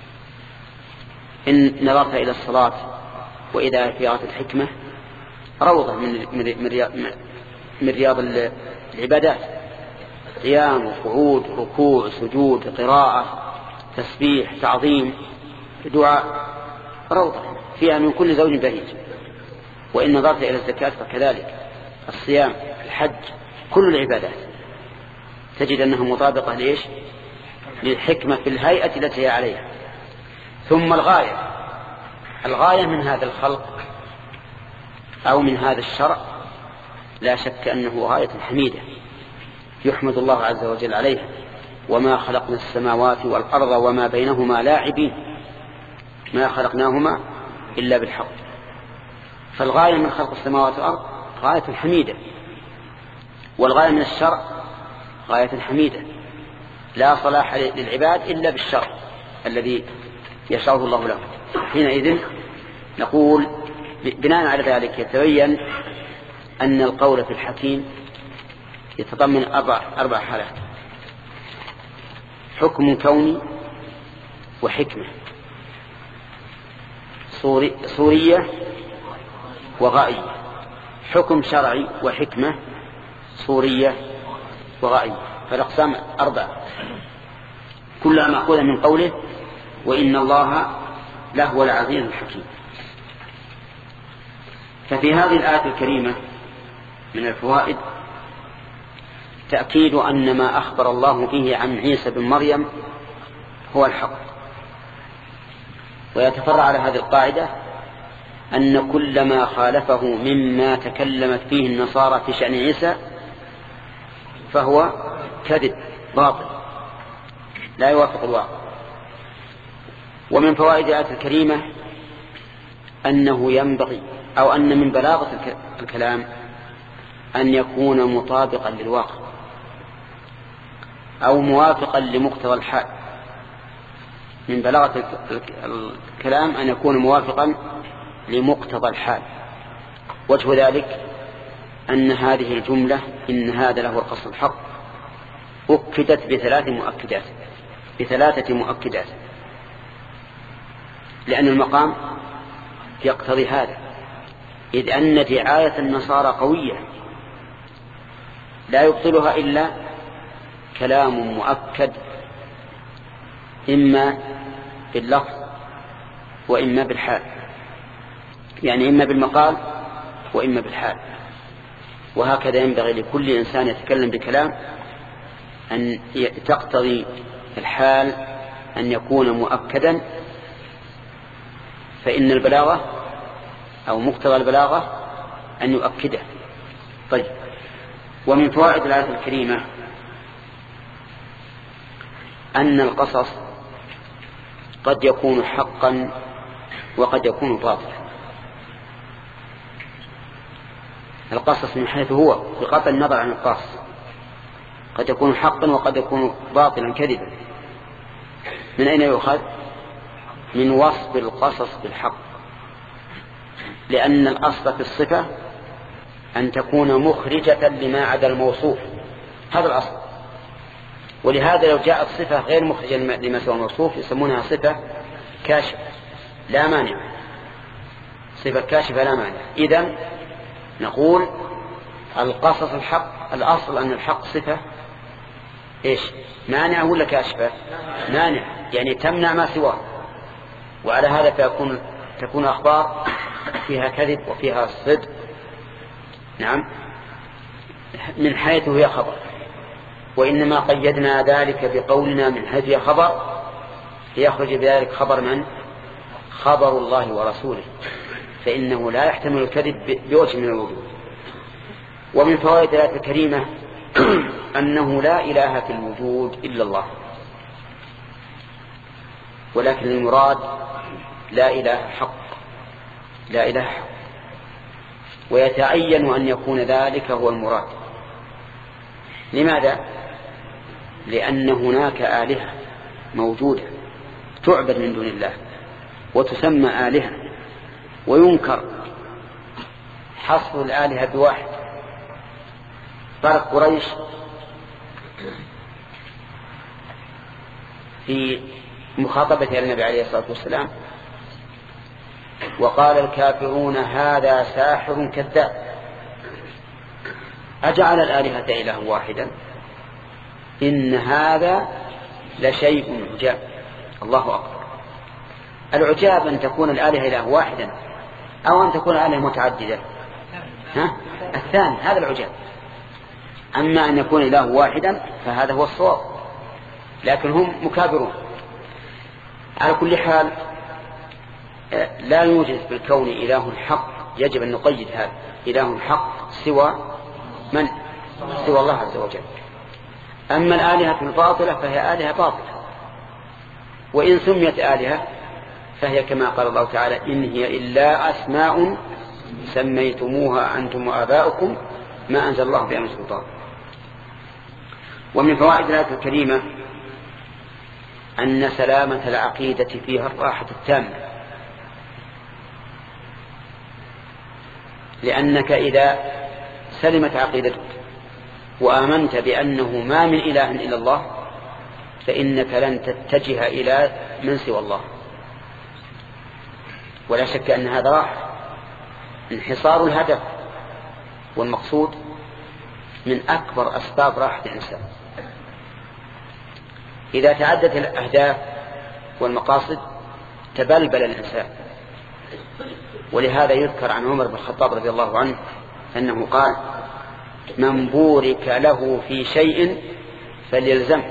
إن نظرت إلى الصلاة وإذا في غاية الحكمة روضة من من رياض من رياض العبادات، قيام وقعود ركوع سجود قراءة تسبيح تعظيم دعاء، روضة فيها من كل زوج بهيج. وإن نظرت إلى الزكاة فكذلك، الصيام الحج كل العبادات تجد أنها مطابقة ليش؟ للحكمة في الهيئة التي هي عليها. ثم الغاية الغاية من هذا الخلق أو من هذا الشرع لا شك أنه غاية حميدة يحمد الله عز وجل عليها. وما خلقنا السماوات والأرض وما بينهما لاعبين، ما خلقناهما إلا بالحق. فالغاية من خلق السماوات والأرض غاية حميدة، والغاية من الشرع غاية حميدة. لا صلاح للعباد إلا بالشرع الذي يشرعه الله لهم. حينئذ نقول بناء على ذلك يتبين أن القول في الحكيم يتضمن أربع, أربع حالات: حكم كوني وحكمة صوري صورية وغائية، حكم شرعي وحكمة صورية وغائية. فالأقسام أربعة كلها مأخوذة من قوله وإن الله لهو العزيز الحكيم. ففي هذه الآية الكريمة من الفوائد تأكيد أن ما أخبر الله به عن عيسى بن مريم هو الحق. ويتفرع على هذه القاعدة أن كل ما خالفه مما تكلمت فيه النصارى في شأن عيسى فهو كذب باطل لا يوافق الواقع. ومن فوائد الآية الكريمة أنه ينبغي أو أن من بلاغة الكلام أن يكون مطابقا للواقع أو موافقا لمقتضى الحال. من بلاغة الكلام أن يكون موافقا لمقتضى الحال. وجه ذلك أن هذه الجملة إن هذا له القصد الحق أكدت بثلاث مؤكدات بثلاثة مؤكدات لأن المقام يقتضي هذا، إذ أن دعاية النصارى قوية لا يبطلها إلا كلام مؤكد إما باللفظ وإما بالحال، يعني إما بالمقال وإما بالحال. وهكذا ينبغي لكل إنسان يتكلم بكلام أن تقتضي الحال أن يكون مؤكدا، فإن البلاغة أو مقتضى البلاغة أن يؤكده. طيب، ومن فوائد الآية الكريمة أن القصص قد يكون حقا وقد يكون باطلا. القصص من حيث هو بقطع النظر عن القاص قد يكون حقا وقد يكون باطلا كذبا. من أين يؤخذ؟ من وصف القصص بالحق، لأن الأصل في الصفة أن تكون مخرجة لما عدا الموصوف، هذا الأصل. ولهذا لو جاءت صفة غير مخرجة لما سوى الموصوف يسمونها صفة كاشفة لا مانع، صفة كاشفة لا مانع. إذن نقول القصص الحق، الأصل أن الحق صفة إيش؟ مانعة ولا كاشفة؟ مانع، يعني تمنع ما سواه. وعلى هذا فيكون تكون أخبار فيها كذب وفيها صدق، نعم، من حيث هي خبر. وإنما قيدنا ذلك بقولنا من حيث هي خبر يخرج بذلك خبر من؟ خبر الله ورسوله، فإنه لا يحتمل الكذب بوجه من الوجوه. ومن فوائد الآية الكريمة أنه لا إله في الوجود إلا الله، ولكن المراد لا إله حق، لا إله حق، ويتعين أن يكون ذلك هو المراد. لماذا؟ لأن هناك آلهة موجودة تعبد من دون الله وتسمى آلهة، وينكر حصر الآلهة بواحد. فرق قريش في مخاطبة النبي عليه الصلاة والسلام وقال الكافرون هذا ساحر كذاب أجعل الآلهة إله واحدا إن هذا لشيء عجاب. الله أكبر. العجاب أن تكون الآلهة إله واحدا أو أن تكون الآلهة متعددة، ها؟ الثاني هذا العجاب. أما أن يكون إله واحدا فهذا هو الصواب، لكن هم مكابرون. على كل حال لا يوجد في الكون إله حق، يجب أن نقيد هذا، إله حق سوى من؟ سوى الله عز وجل. أما الآلهة الباطلة فهي آلهة باطلة، وإن سميت آلهة فهي كما قال الله تعالى إن هي إلا أسماء سميتموها أنتم وآباؤكم ما أنزل الله بها من سلطان. ومن فوائد الآية الكريمة أن سلامة العقيدة فيها الراحة التامة، لأنك إذا سلمت عقيدتك وآمنت بأنه ما من إله إلا الله فإنك لن تتجه إلى من سوى الله، ولا شك أن هذا راحة. انحصار الهدف والمقصود من أكبر أسباب راحة الإنسان. إذا تعدت الأهداف والمقاصد تبلبل الإنسان. ولهذا يذكر عن عمر بن الخطاب رضي الله عنه أنه قال من بورك له في شيء فليلزمه.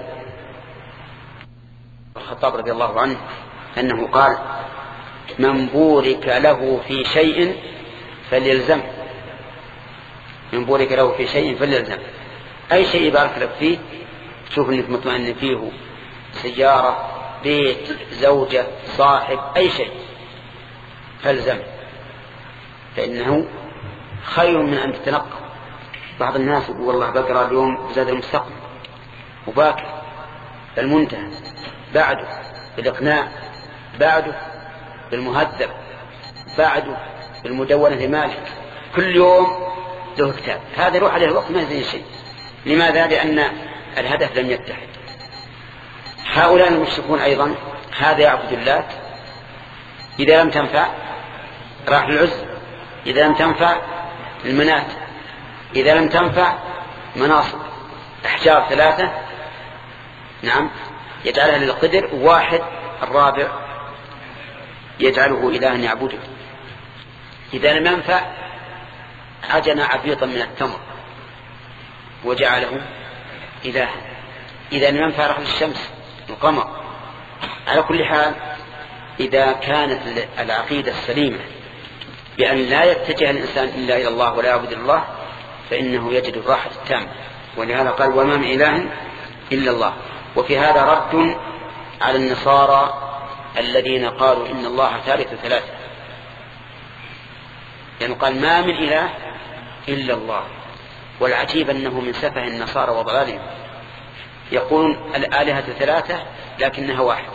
الخطاب رضي الله عنه أنه قال من بورك له في شيء فليلزمه. من بورك له في شيء فليلزمه، أي شيء بارك لك فيه، تشوف أنك مطمئن فيه، سيارة، بيت، زوجة، صاحب، أي شيء فالزمه، فإنه خير من أن تتنقل. بعض الناس يقول والله بقرأ اليوم بزاد المستقبل وباكر المنتهى، بعده بالإقناع، بعده بالمهذب، بعده بالمدونة لمالك، كل يوم له كتاب. هذا يروح عليه الوقت ما يزين شيء. لماذا؟ لأن الهدف لم يتحد. هؤلاء المشركون أيضا هذا يعبد اللات، إذا لم تنفع راح للعزى، إذا لم تنفع المنات، إذا لم تنفع مناصب، أحجار ثلاثة نعم يجعلها للقدر، واحد الرابع يجعله إلها يعبده. إذا لم ينفع عجن عبيطا من التمر وجعله إلها. إذا لم ينفع رحل الشمس القمر. على كل حال إذا كانت العقيدة السليمة بأن لا يتجه الإنسان إلا إلى الله ولا يعبد الله فإنه يجد الراحة التامة. ولهذا قال وما من إله إلا الله. وفي هذا رد على النصارى الذين قالوا إن الله ثالث ثلاثة، يعني قال ما من إله إلا الله. والعجيب أنه من سفه النصارى وضلالهم يقولون الآلهة ثلاثة لكنها واحد.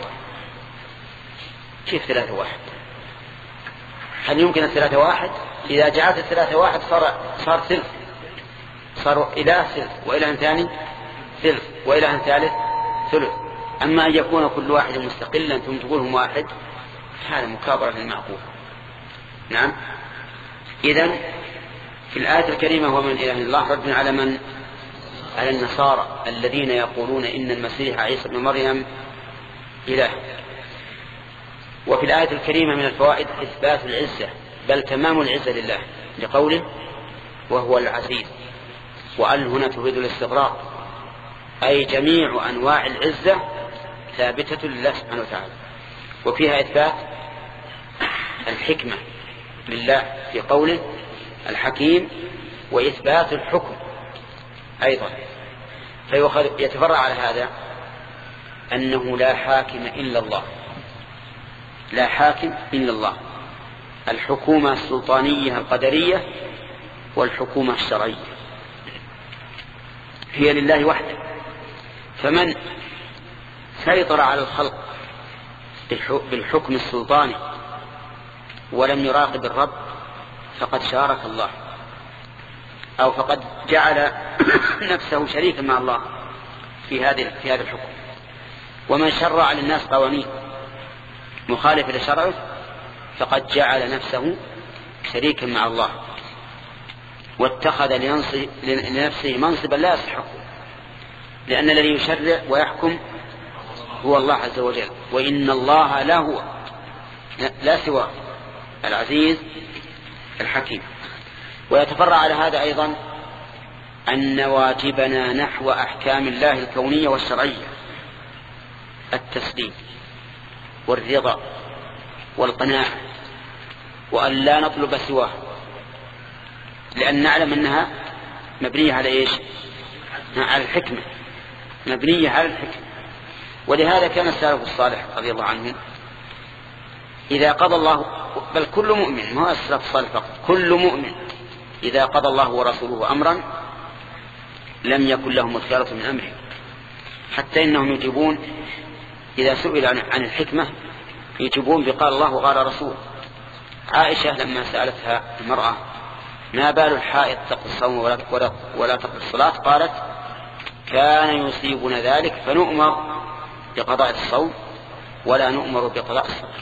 كيف ثلاثة واحد؟ هل يمكن الثلاثة واحد؟ إذا جعلت الثلاثة واحد صار صار ثلث، صار إله ثلث، وإله ثاني ثلث، وإله ثالث ثلث. أما أن يكون كل واحد مستقلا ثم تقولهم واحد هذا مكابرة المعقول. نعم. إذن في الآية الكريمة ومن إله إلا الله رد على من؟ على النصارى الذين يقولون إن المسيح عيسى بن مريم إله. وفي الآية الكريمة من الفوائد إثبات العزة، بل تمام العزة لله، لقوله وهو العزيز، وأل هنا تفيد الاستغراق، أي جميع أنواع العزة ثابتة لله سبحانه وتعالى. وفيها إثبات الحكمة لله في قوله الحكيم، وإثبات الحكم أيضا. فيتفرع على هذا أنه لا حاكم إلا الله، لا حاكم إلا الله. الحكومة السلطانية القدرية والحكومة الشرعية هي لله وحده. فمن سيطر على الخلق بالحكم السلطاني ولم يراقب الرب فقد شارك الله، أو فقد جعل نفسه شريكا مع الله في هذه في هذا الحكم. ومن شرع للناس قوانين مخالفة لشرعه فقد جعل نفسه شريكا مع الله، واتخذ لنفسه منصبا لا يستحقه، لأن الذي يشرع ويحكم هو الله عز وجل، وإن الله لا هو لا سوى العزيز الحكيم. ويتفرع على هذا أيضا أن واجبنا نحو أحكام الله الكونية والشرعية التسليم والرضا والقناعة، وأن لا نطلب سواه، لأن نعلم أنها مبنية على إيش؟ على الحكمة، مبنية على الحكمة. ولهذا كان السلف الصالح رضي الله عنهم إذا قضى الله، بل كل مؤمن، ما هو السلف الصالح فقط، كل مؤمن إذا قضى الله ورسوله أمرا لم يكن لهم الخيارة من أمره، حتى إنهم يجيبون إذا سئل عن الحكمة يجيبون بقال الله وقال رسول. عائشة لما سألتها المرأة ما بال الحائض تقضي الصوم ولا, ولا, ولا تقضي الصلاة، قالت كان يصيبنا ذلك فنؤمر بقضاء الصوم ولا نؤمر بقضاء الصلاة.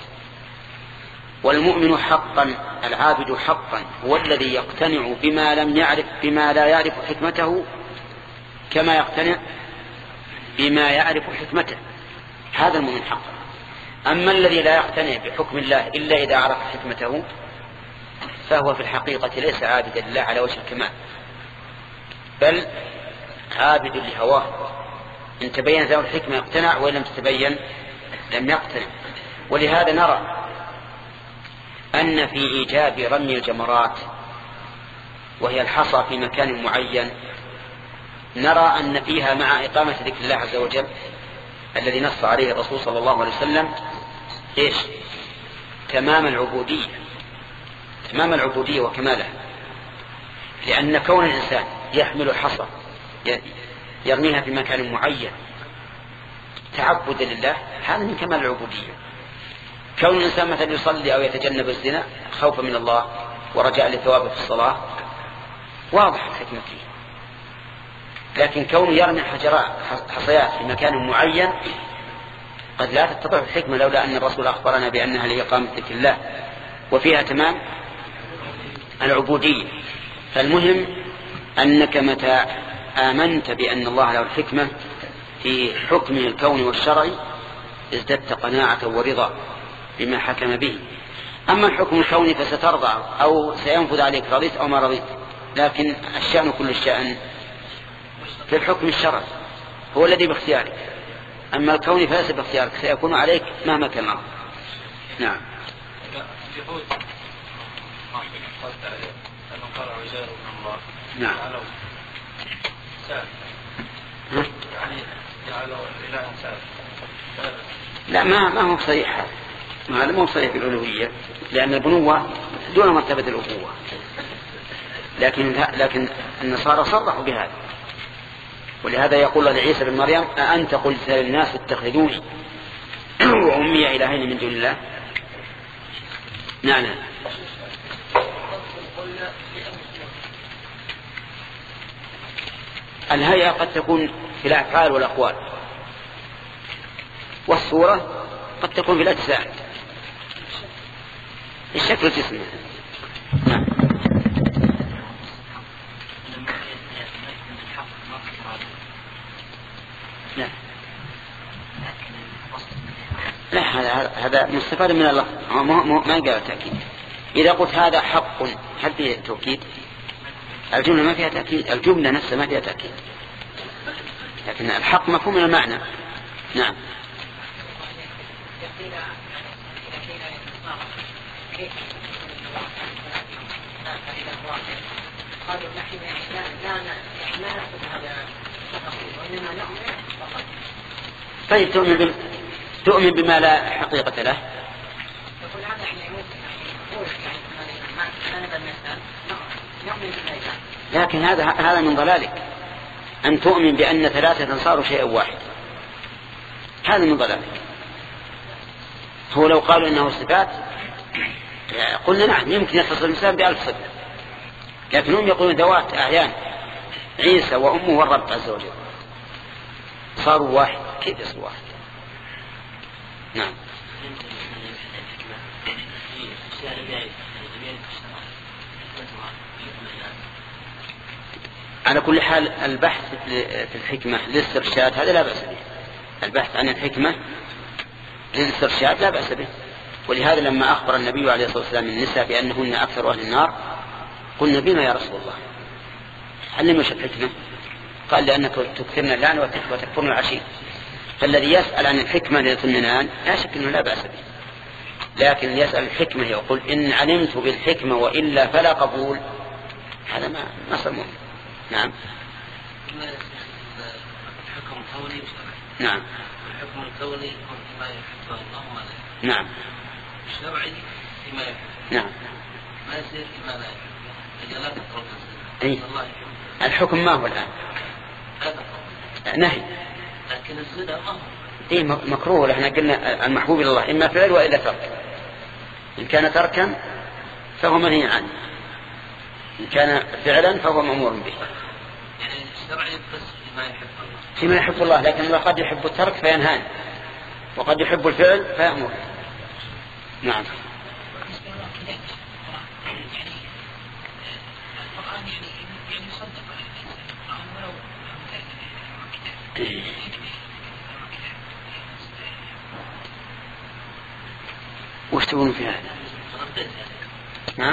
والمؤمن حقا العابد حقا هو الذي يقتنع بما لم يعرف بما لا يعرف حكمته كما يقتنع بما يعرف حكمته، هذا المؤمن حقا. أما الذي لا يقتنع بحكم الله إلا إذا عرف حكمته فهو في الحقيقة ليس عابدا لله على وجه الكمال، بل عابد لهواه، إن تبين له الحكمة يقتنع وإن لم تتبين لم يقتنع. ولهذا نرى أن في إيجاب رمي الجمرات وهي الحصى في مكان معين، نرى أن فيها مع إقامة ذكر الله عز وجل الذي نص عليه الرسول صلى الله عليه وسلم إيش؟ تمام العبودية، تمام العبودية وكمالها. لأن كون الإنسان يحمل حصى يرميها في مكان معين تعبدا لله هذا من كمال العبودية. كون الإنسان مثلا يصلي أو يتجنب الزنا خوفا من الله ورجاء لثوابه في الصلاة واضح الحكمة فيه. لكن كونه يرمي حصيات في مكان معين قد لا تتضح الحكمة، لولا أن الرسول أخبرنا بأنها لإقامة ذكر الله وفيها تمام العبودية. فالمهم أنك متى آمنت بأن الله له الحكمة في حكمه الكوني والشرعي ازددت قناعة ورضا بما حكم به. أما الحكم الكوني فسترضى أو سينفذ عليك رضيت أو ما رضيت، لكن الشأن كل الشأن في الحكم الشرعي هو الذي باختيارك، أما الكوني فليس باختيارك، سيكون عليك مهما كان الأمر. نعم. نعم. لا ما ما هو صحيح، ما هذا مو صحيح بالألوهية، لأن البنوة دون مرتبة الأبوة، لكن لكن النصارى صرحوا بهذا. ولهذا يقول لعيسى بن مريم أأنت قلت للناس اتخذوني وأمي إلهين من دون الله. نعم. الهيئة قد تكون في الأفعال والأقوال، والصورة قد تكون في الأجزاء، الشكل الجسمي. نعم. لا لا هذا هذا مستفاد من الله، ما قال تأكيد. إذا قلت هذا حق هل فيه توكيد؟ الجملة ما فيها تأكيد، الجملة نفسها ما فيها تأكيد، لكن الحق مفهوم من المعنى. نعم. طيب تؤمن بم... تؤمن بما لا حقيقة له. لكن هذا هذا من ضلالك، أن تؤمن بأن ثلاثة صاروا شيئا واحد، هذا من ضلالك. هو لو قالوا إنه صفات قلنا نعم يمكن يتصل الإنسان بألف صفة، لكن هم يقولون ذوات أعيان، عيسى وأمه والرب عز وجل صاروا واحد، كيف يصير واحد؟ نعم. على كل حال البحث في الحكمة للاسترشاد هذا لا بأس به، البحث عن الحكمة للاسترشاد لا بأس به. ولهذا لما أخبر النبي عليه الصلاة والسلام النساء بأنهن أكثر أهل النار قلنا بما يا رسول الله؟ علمش الحكمة؟ قال لأنك تكثرن اللعن وتكفرن العشير. فالذي يسأل عن الحكمة ليطمئنان لا شك أنه لا بأس به، لكن يسأل الحكمة يقول إن علمت بالحكمة وإلا فلا قبول، هذا ما ما صار. نعم. الحكم الكوني. نعم. الحكم الكوني ما يحبه الله. نعم. الشرعي فيما يحب. نعم. ما يصير فيما لا يحب. إذا لا تقرب أي. الحكم ما هو الآن؟ نهي. لكن الزنا ما هو. إيه مكروه. احنا قلنا المحبوب إلى الله إما فعل وإلا ترك. إن كان تركا فهو منهي عنه، إن كان فعلا فهو مأمور به. يعني الشرعي بس فيما يحب الله. فيما يحب الله، لكن الله قد يحب الترك فينهى، وقد يحب الفعل فيأمر. نعم. وش تقولون في هذا؟ نعم.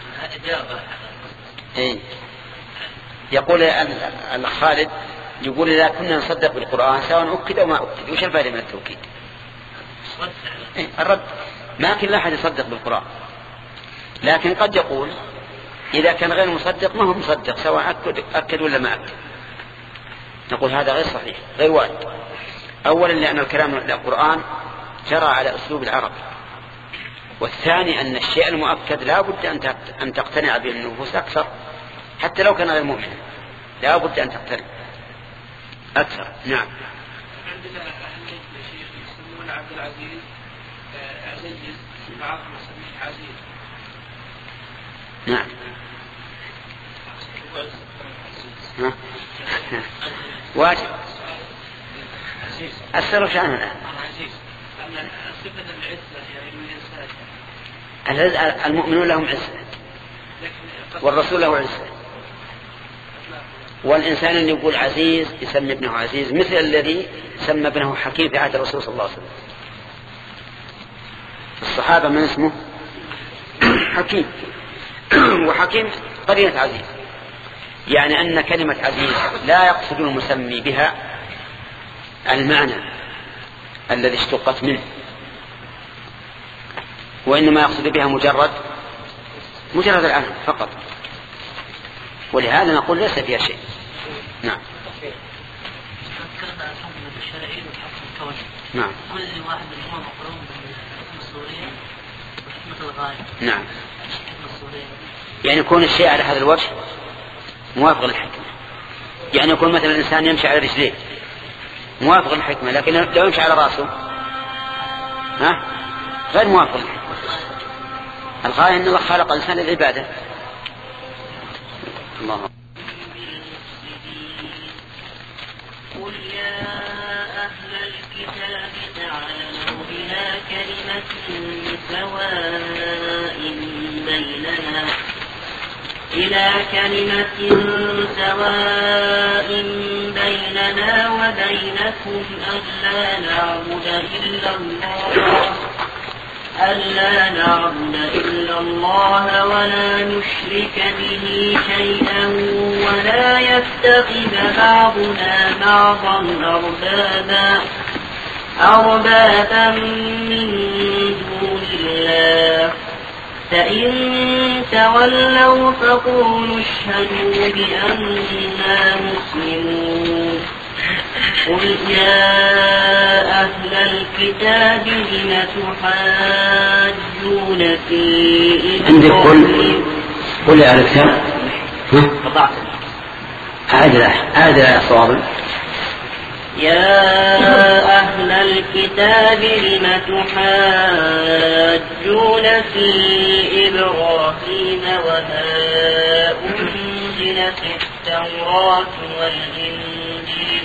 إيه. يقول الخالد يقول إذا كنا نصدق بالقرآن سواء أكد أو ما أكد، وش الفائدة من التوكيد؟ إيه الرد ما كل أحد يصدق بالقرآن، لكن قد يقول إذا كان غير مصدق ما هو مصدق سواء أكد, أكد ولا ما أكد. نقول هذا غير صحيح، غير وارد. أولا لأن الكلام القرآن جرى على أسلوب العرب، والثاني أن الشيء المؤكد لا بد أن تقتنع به النفوس أكثر، حتى لو كان غير مؤمن لا بد أن تقتنع أكثر. نعم. عندنا أهل الشيخ يسمون عبد العزيز عزيز، بعضهم يسميه عزيز. نعم. ها؟ واجب. أسأله شأنه الآن. المؤمنون لهم عزة والرسول له عزة، والإنسان اللي يقول عزيز يسمي ابنه عزيز، مثل الذي سمى ابنه حكيم في عهد الرسول صلى الله عليه وسلم. الصحابة من اسمه حكيم، وحكيم قرينة عزيز، يعني أن كلمة عزيز لا يقصد المسمي بها المعنى الذي اشتقت منه، وإنما يقصد بها مجرد مجرد العلم فقط، ولهذا نقول ليس فيها شيء. نعم. نعم. كل واحد منهم مقرون بالحكمة الصورية وحكمة الغاية. نعم. يعني يكون الشيء على هذا الوجه موافق للحكمة، يعني يكون مثلا الإنسان يمشي على رجليه موافق للحكمة، لكن لو يمشي على رأسه ها غير موافق للحكمة. الغاية أن الله خلق الإنسان للعبادة. الله. قل يا أهل الكتاب تعالوا إلى كلمة سواء بيننا إلى كلمة سواء بيننا وبينكم ألا نعبد إلا الله ألا نعبد إلا الله ولا نشرك به شيئا ولا يتخذ بعضنا بعضا أربابا أربابا من دون الله فإن تولوا فقولوا اشهدوا بأننا مسلمون. قل يا أهل الكتاب لم تحاجون في عندك قل قل يا أهل الكتاب عادل عادل صواب. يا أهل الكتاب لم تحاجون في إبراهيم وما أنزلت التوراة والإنجيل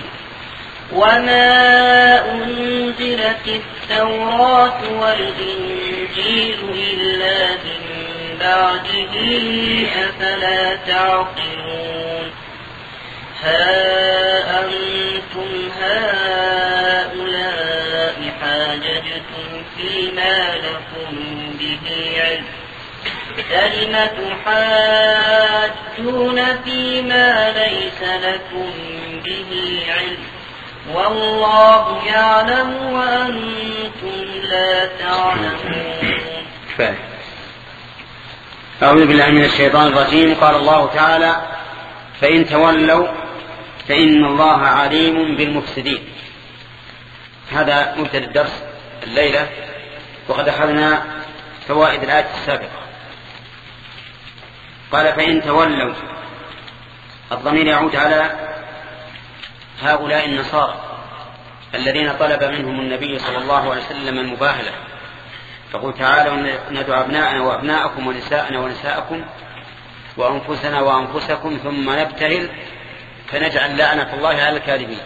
وما أنزلت التوراة والإنجيل إلا من بعده أفلا تعقلون. ها أنتم هؤلاء حاججتم فيما لكم به علم فلم تحاجون فيما ليس لكم به علم والله يعلم وأنتم لا تعلمون. أعوذ بالله من الشيطان الرجيم. قال الله تعالى فإن تولوا فإن الله عليم بالمفسدين. هذا مبتدأ الدرس الليلة، وقد أخذنا فوائد الآية السابقة. قال فإن تولوا، الضمير يعود على هؤلاء النصارى الذين طلب منهم النبي صلى الله عليه وسلم المباهلة، فقل تعالوا ندعو أبناءنا وأبناءكم ونساءنا ونساءكم وأنفسنا وأنفسكم ثم نبتهل فنجعل لعنة الله على الكاذبين.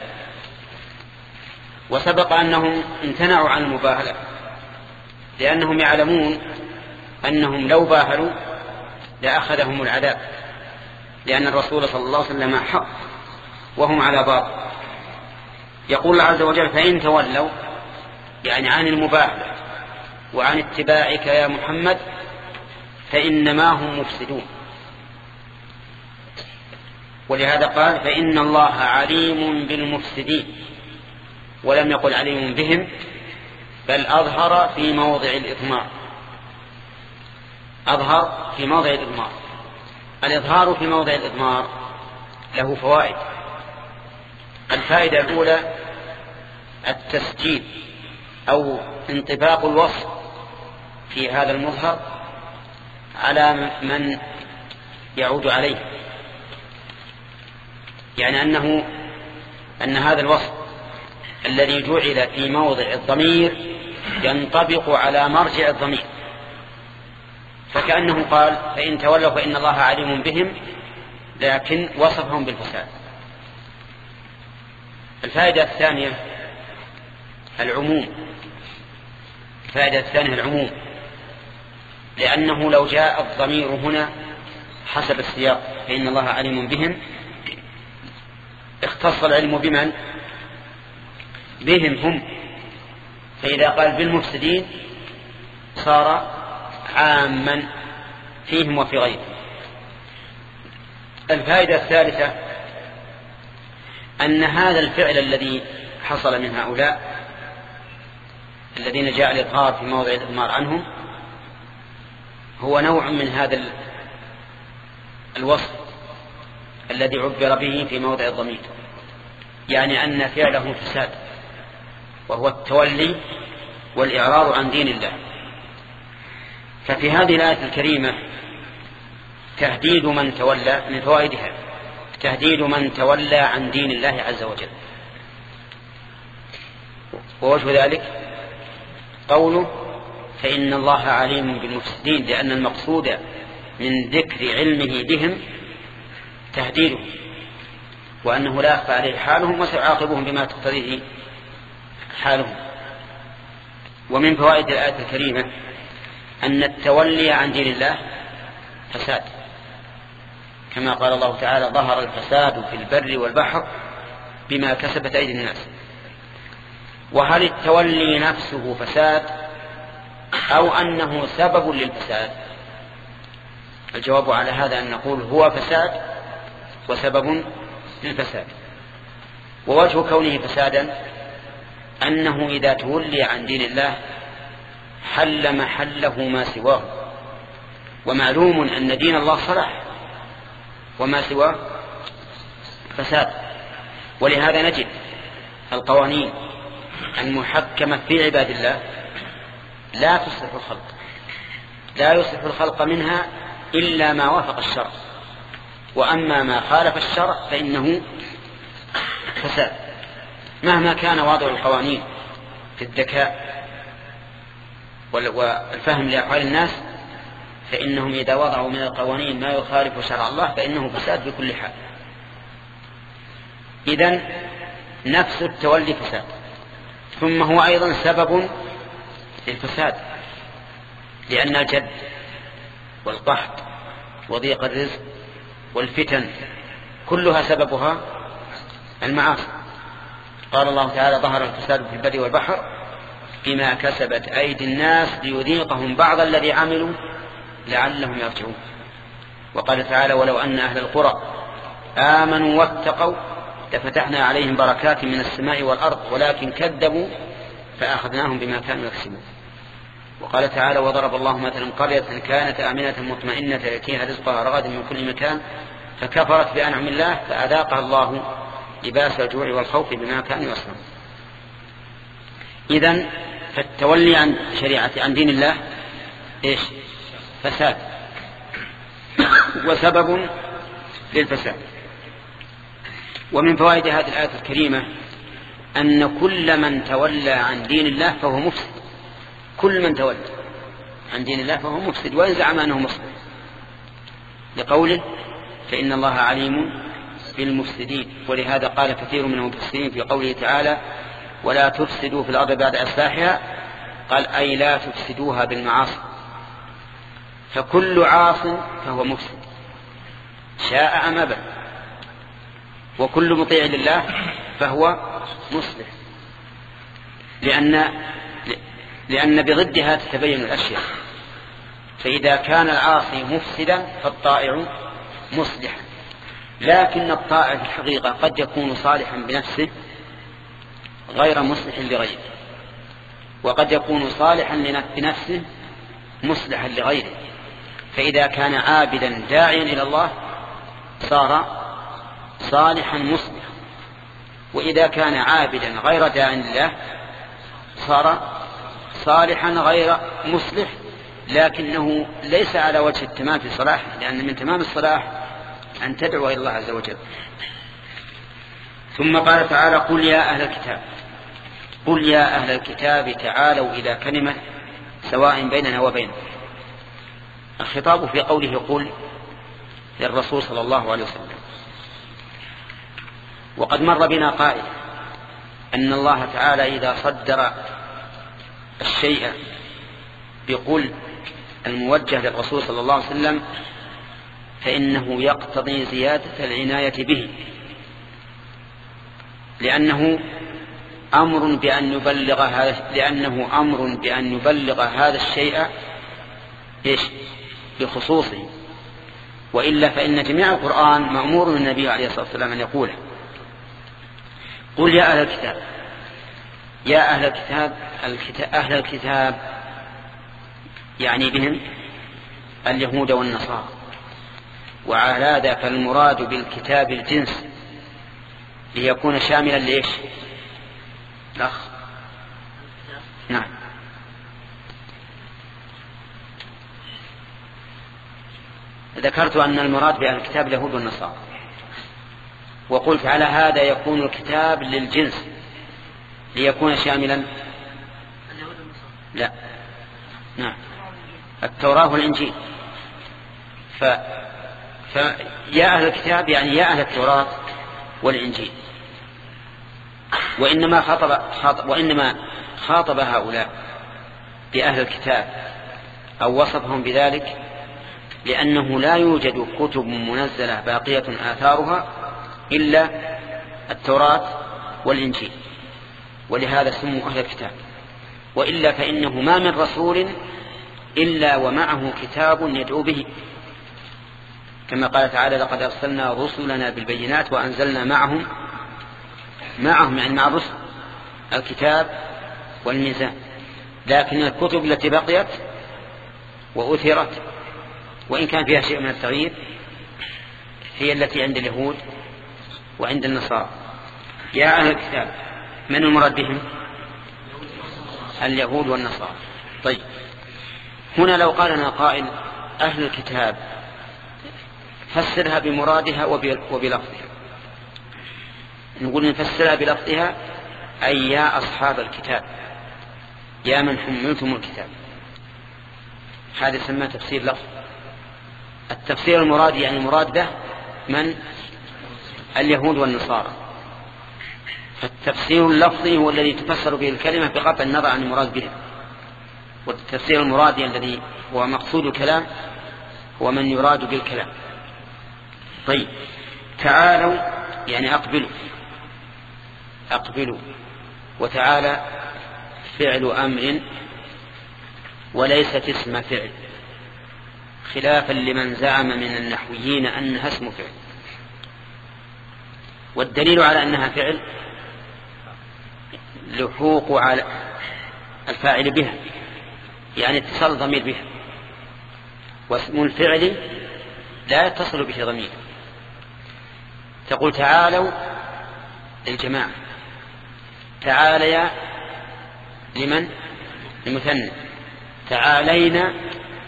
وسبق أنهم امتنعوا عن المباهلة لأنهم يعلمون أنهم لو باهلوا لأخذهم العذاب، لأن الرسول صلى الله عليه وسلم حق وهم على باطل. يقول الله عز وجل فإن تولوا، يعني عن المباهلة وعن اتباعك يا محمد فإنما هم مفسدون. ولهذا قال فإن الله عليم بالمفسدين، ولم يقل عليم بهم، بل أظهر في موضع الإضمار، أظهر في موضع الإضمار. الإظهار في موضع الإضمار له فوائد. الفائدة الأولى التسجيل أو انطباق الوصف في هذا المظهر على من يعود عليه، يعني أنه أن هذا الوصف الذي جعل في موضع الضمير ينطبق على مرجع الضمير، فكأنه قال فإن تولوا فإن الله عليم بهم، لكن وصفهم بالفساد. الفائدة الثانية العموم، الفائدة الثانية العموم، لأنه لو جاء الضمير هنا حسب السياق فإن الله عليم بهم اختص العلم بمن؟ بهم هم، فإذا قال بالمفسدين صار عاما فيهم وفي غيرهم. الفائدة الثالثة أن هذا الفعل الذي حصل من هؤلاء الذين جاء الإظهار في موضع الإضمار عنهم هو نوع من هذا الوصف الذي عبر به في موضع الضمير، يعني أن فعله فساد، وهو التولي والإعراض عن دين الله. ففي هذه الآية الكريمة تهديد من تولى، من فوائدها تهديد من تولى عن دين الله عز وجل. ووجه ذلك قوله فإن الله عليم بالمفسدين، لأن المقصود من ذكر علمه بهم تهديده، وأنه لا يخفى عليه حالهم وسيعاقبهم بما تقتضيه حالهم. ومن فوائد الآية الكريمة أن التولي عن دين الله فساد، كما قال الله تعالى ظهر الفساد في البر والبحر بما كسبت أيدي الناس. وهل التولي نفسه فساد أو أنه سبب للفساد؟ الجواب على هذا أن نقول هو فساد وسبب للفساد. ووجه كونه فسادا أنه إذا تولي عن دين الله حل محله ما سواه، ومعلوم أن دين الله صلاح وما سواه فساد. ولهذا نجد القوانين المحكمة في عباد الله لا تصلح الخلق، لا يصلح الخلق منها إلا ما وافق الشرع، وأما ما خالف الشرع فإنه فساد. مهما كان وضع القوانين في الذكاء والفهم لأحوال الناس، فإنهم إذا وضعوا من القوانين ما يخالف شرع الله فإنه فساد بكل حال. إذن نفس التولي فساد، ثم هو أيضا سبب للفساد، لأن الجد والقحط وضيق الرزق والفتن كلها سببها المعاصي. قال الله تعالى ظهر الفساد في البر والبحر بما كسبت أيدي الناس ليذيقهم بعض الذي عملوا لعلهم يرجعون. وقال تعالى ولو أن أهل القرى آمنوا واتقوا لفتحنا عليهم بركات من السماء والأرض ولكن كذبوا فأخذناهم بما كانوا يكسبون. وقال تعالى وضرب الله مثلا قرية كانت آمنة مطمئنة يأتيها رزقها رغدا من كل مكان فكفرت بأنعم الله فأذاقها الله لباس الجوع والخوف بما كانوا يصنعون. إذن فالتولي عن شريعة عن دين الله إيش؟ فساد، وسبب للفساد. ومن فوائد هذه الآية الكريمة أن كل من تولى عن دين الله فهو مفسد. كل من تولى عن دين الله فهو مفسد وإن زعم أنه مصلح، لقوله فإن الله عليم بالمفسدين. ولهذا قال كثير من المفسرين في قوله تعالى ولا تفسدوا في الأرض بعد إصلاحها، قال أي لا تفسدوها بالمعاصي. فكل عاص فهو مفسد شاء أم أبى، وكل مطيع لله فهو مصلح، لأن لأن بضدها تتبين الأشياء. فإذا كان العاصي مفسدا فالطائع مصلحا، لكن الطائع في الحقيقة قد يكون صالحا بنفسه غير مصلح لغيره، وقد يكون صالحا بنفسه مصلحا لغيره. فإذا كان عابدا داعيا إلى الله صار صالحا مصلحا، وإذا كان عابدا غير داع لله صار صالحا غير مصلح، لكنه ليس على وجه التمام في صلاحه، لأن من تمام الصلاح أن تدعو إلى الله عز وجل. ثم قال تعالى قل يا أهل الكتاب قل يا أهل الكتاب تعالوا إلى كلمة سواء بيننا وبينكم. الخطاب في قوله قل للرسول صلى الله عليه وسلم. وقد مر بنا قائل أن الله تعالى إذا صدر الشيء بقل الموجه للرسول صلى الله عليه وسلم فإنه يقتضي زيادة العناية به، لأنه أمر بأن يبلغ هذا لأنه أمر بأن يبلغ هذا الشيء إيش بخصوصه، وإلا فإن جميع القرآن مأمور النبي عليه الصلاة والسلام أن يقوله. قل يا أهل الكتاب، يا أهل الكتاب, الكتاب أهل الكتاب يعني بهم اليهود والنصارى، وعلى هذا فالمراد بالكتاب الجنس ليكون شاملا لإيش؟ الأخ نعم ذكرت أن المراد بأهل الكتاب اليهود والنصارى، وقلت على هذا يكون الكتاب للجنس ليكون شاملا لا نعم التوراة والإنجيل. ف... فيا أهل الكتاب يعني يا أهل التوراة والإنجيل. وإنما خاطب, خاطب وإنما خاطب هؤلاء بأهل الكتاب أو وصفهم بذلك لأنه لا يوجد كتب منزلة باقية آثارها إلا التوراة والإنجيل، ولهذا سموا أهل الكتاب. وإلا فإنه ما من رسول إلا ومعه كتاب يدعو به، كما قال تعالى لقد أرسلنا رسلنا بالبينات وأنزلنا معهم معهم يعني مع الرسل الكتاب والميزان. لكن الكتب التي بقيت وأثرت وإن كان فيها شيء من التغيير هي التي عند اليهود وعند النصارى. يا أهل الكتاب من المراد بهم؟ اليهود والنصارى. طيب هنا لو قال لنا قائل أهل الكتاب فسرها بمرادها وبلفظها، نقول نفسرها بلفظها أي يا أصحاب الكتاب يا من حملتم الكتاب. هذا يسمى تفسير لفظ. التفسير المراد يعني المراد به من؟ اليهود والنصارى. فالتفسير اللفظي هو الذي تفسر به الكلمة بقطع النظر عن المراد به، والتفسير المرادي الذي هو مقصود الكلام هو من يراد بالكلام. طيب تعالوا يعني أقبلوا أقبلوا وتعالى فعل أمر وليست اسم فعل، خلافا لمن زعم من النحويين أنها اسم فعل. والدليل على أنها فعل لحوق على الفاعل بها، يعني اتصال ضمير بها، واسم الفعل لا يتصل به ضمير. تقول تعالوا للجماعة، تعاليا لمن؟ للمثنى، تعالينا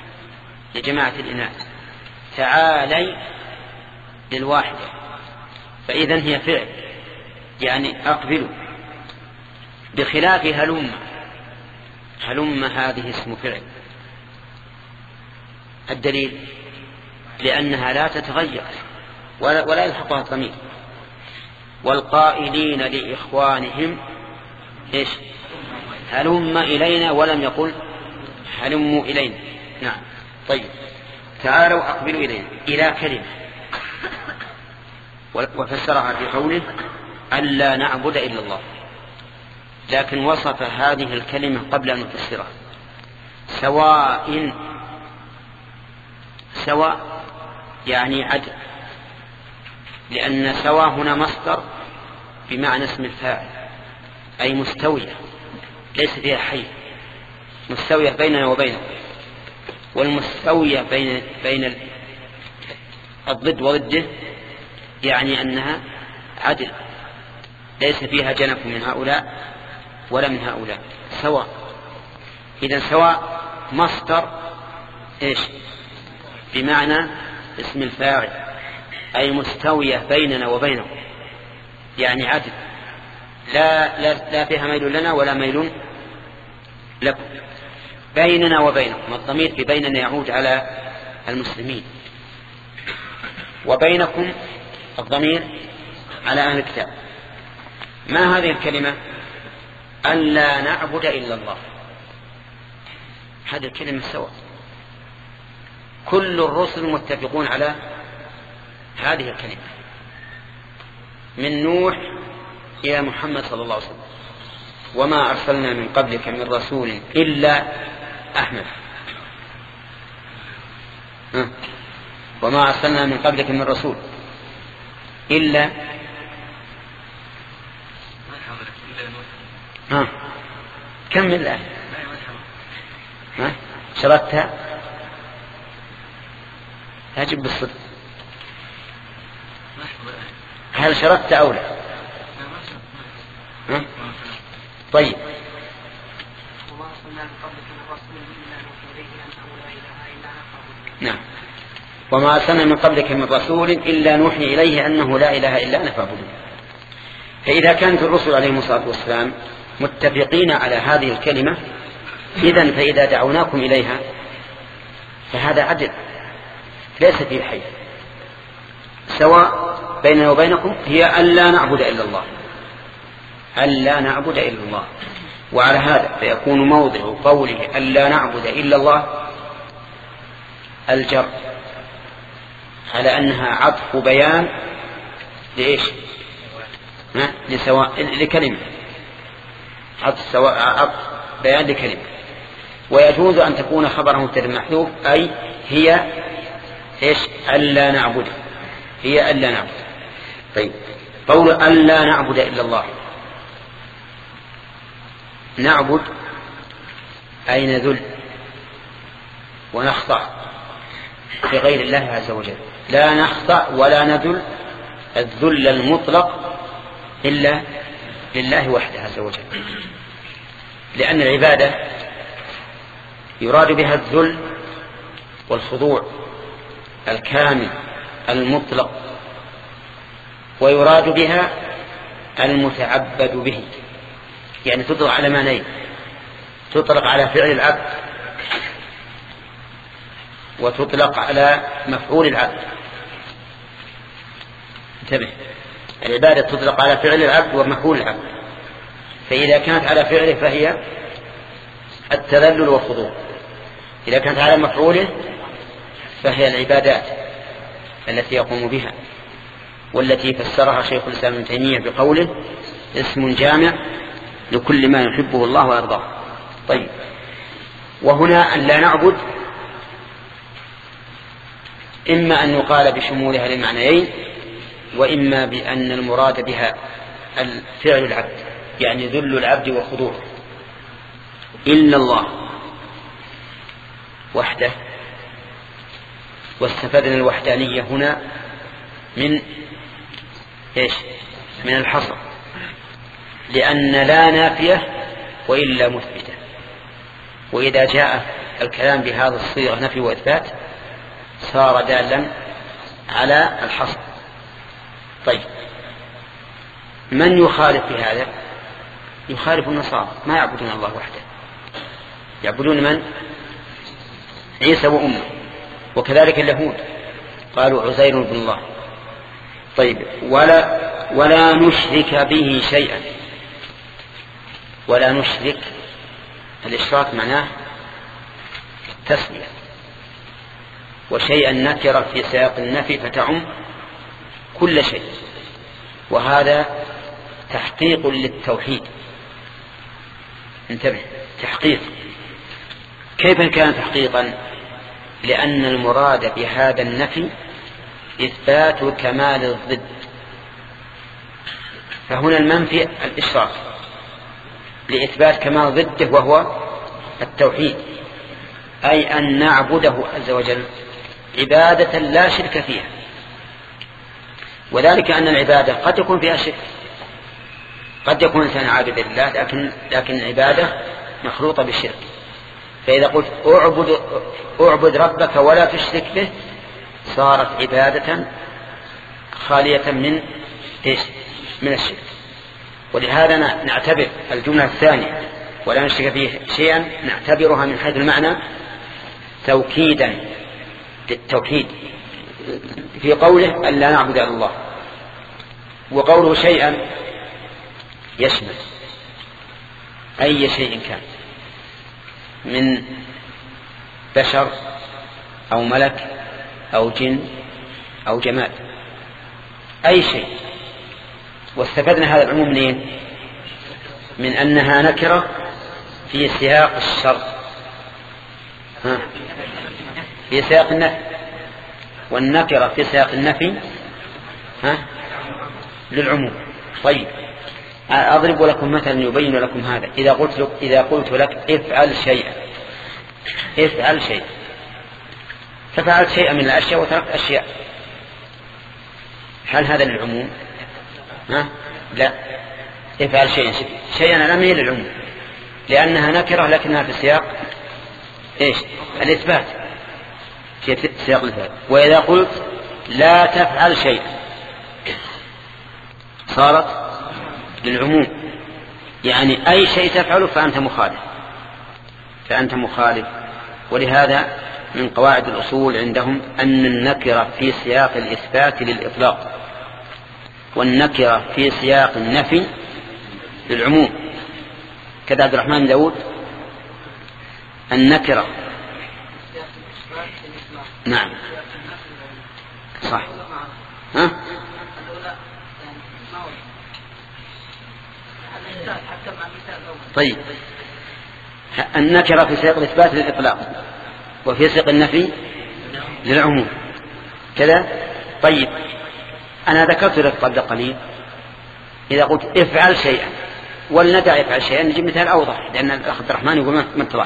لجماعة الإناث، تعالي للواحدة، فإذن هي فعل يعني أقبلوا، بخلاف هلم. هلم هذه اسم فعل. الدليل لأنها لا تتغير ولا, ولا يلحقها الضمير. والقائلين لإخوانهم إيش؟ هلم إلينا، ولم يقل هلموا إلينا. نعم. طيب، تعالوا أقبلوا إلينا إلى كلمة، وفسرها في قوله ألا نعبد إلا الله، لكن وصف هذه الكلمة قبل أن نفسرها. سواء، سواء يعني عدل، لأن سواء هنا مصدر بمعنى اسم الفاعل، أي مستوية ليس فيها حي، مستوية بيننا وبينه. والمستوية بين بين الضد وضده يعني أنها عدل، ليس فيها جنف من هؤلاء ولا من هؤلاء، سواء. إذن سواء مصدر إيش؟ بمعنى اسم الفاعل، أي مستوية بيننا وبينه، يعني عدل، لا, لا, لا فيها ميل لنا ولا ميل لكم. بيننا وبينكم، الضمير في بيننا يعود على المسلمين، وبينكم الضمير على أهل الكتاب. ما هذه الكلمة؟ ألا نعبد إلا الله. هذه الكلمة سواء، كل الرسل متفقون على هذه الكلمة، من نوح إلى محمد صلى الله عليه وسلم. وما أرسلنا من قبلك من رسول إلا أحمد ها. وما أرسلنا من قبلك من رسول إلا ها. كم من الآية؟ ها شردتها؟ أجب بالصدق، هل شردت أو لا؟ ها؟ طيب. نعم. وما أرسلنا من قبلك من رسول إلا نوحي إليه أنه لا إله إلا أنا فاعبدون. فإذا كانت الرسل عليهم الصلاة والسلام متفقين على هذه الكلمة، إذن فإذا دعوناكم إليها فهذا عدل ليس فيه حيث. سواء بيننا وبينكم هي ألا نعبد إلا الله، ألا نعبد إلا الله. وعلى هذا فيكون موضع قوله ألا نعبد إلا الله الجر، على أنها عطف بيان لإيش؟ لسواء، لكلمة، عطف سواء، عطف بيان لكلمة. ويجوز أن تكون خبره مبتدأ محذوف، أي هي إيش؟ ألا نعبد، هي ألا نعبد. طيب، قول ألا نعبد إلا الله، نعبد أي نذل ونخضع لغير الله عز وجل، لا نخضع ولا نذل الذل المطلق إلا لله وحده عز وجل، لأن العبادة يراد بها الذل والخضوع الكامل المطلق، ويراد بها المتعبد به. يعني تطلق على معنيين، تطلق على فعل العبد وتطلق على مفعول العبد. انتبه، العبادة تطلق على فعل العبد ومفعول العبد، فإذا كانت على فعله فهي التذلل والخضوع، إذا كانت على مفعوله فهي العبادات التي يقوم بها، والتي فسرها شيخ الإسلام ابن تيمية بقوله اسم جامع لكل ما يحبه الله ويرضاه. طيب، وهنا أن لا نعبد إما أن يقال بشمولها للمعنيين، وإما بأن المراد بها الفعل العبد، يعني ذل العبد والخضوع إلا الله وحده. واستفدنا الوحدانية هنا من إيش؟ من الحصر، لأن لا نافية وإلا مثبتة. وإذا جاء الكلام بهذا الصيغة نفي وإثبات صار دالا على الحصر. طيب من يخالف في هذا؟ يخالف النصارى، ما يعبدون الله وحده، يعبدون من؟ عيسى وأمه. وكذلك اليهود قالوا عزير بن الله. طيب ولا ولا نشرك به شيئا. ولا نشرك، الإشراك معناه التسمية، وشيئا نكرة في سياق النفي فتعم كل شيء، وهذا تحقيق للتوحيد. انتبه، تحقيق. كيف كان تحقيقا؟ لأن المراد بهذا النفي إثبات كمال الضد، فهنا المنفي الإشراك لإثبات كمال ضده وهو التوحيد، أي أن نعبده عز وجل عبادة لا شرك فيها. وذلك أن العبادة قد يكون فيها شرك، قد يكون إنسان عابد لله لكن, لكن العبادة مخلوطة بالشرك. فإذا قلت أعبد, أعبد ربك ولا تشرك به صارت عبادة خالية من إيش؟ من الشرك. ولهذا نعتبر الجملة الثانية ولا نشرك فيه شيئا نعتبرها من حيث المعنى توكيدا للتوحيد في قوله أن لا نعبد إلا الله. وقوله شيئا يشمل أي شيء كان من بشر أو ملك أو جن أو جماد، أي شيء. واستفدنا هذا العموم منين؟ من أنها نكرة في سياق الشر، ها؟ في سياق النفي، والنكرة في سياق النفي ها؟ للعموم. طيب أضرب لكم مثلا يبين لكم هذا. إذا قلت لك, إذا قلت لك افعل شيئا، افعل شيئا، ففعلت شيئا من الأشياء وتركت أشياء، هل هذا للعموم؟ ها؟ لا، افعل شيئا شيئا لم هي للعموم لأنها نكرة لكنها في سياق إيش؟ الإثبات، في سياق الإثبات. وإذا قلت لا تفعل شيئا صارت للعموم، يعني أي شيء تفعله فأنت مخالف، فأنت مخالف. ولهذا من قواعد الأصول عندهم أن النكرة في سياق الإثبات للإطلاق، والنكرة في سياق النفي للعموم. كذا عبد الرحمن داود النكرة نعم صح ها؟ طيب النكرة في سياق الإثبات للإطلاق وفي سياق النفي للعموم كذا. طيب أنا ذكرت لك قبل قليل إذا قلت افعل شيئا ولندع يفعل شيئا نجيب مثال أوضح، لأن الأخ عبد الرحمن يقول ما اتضح.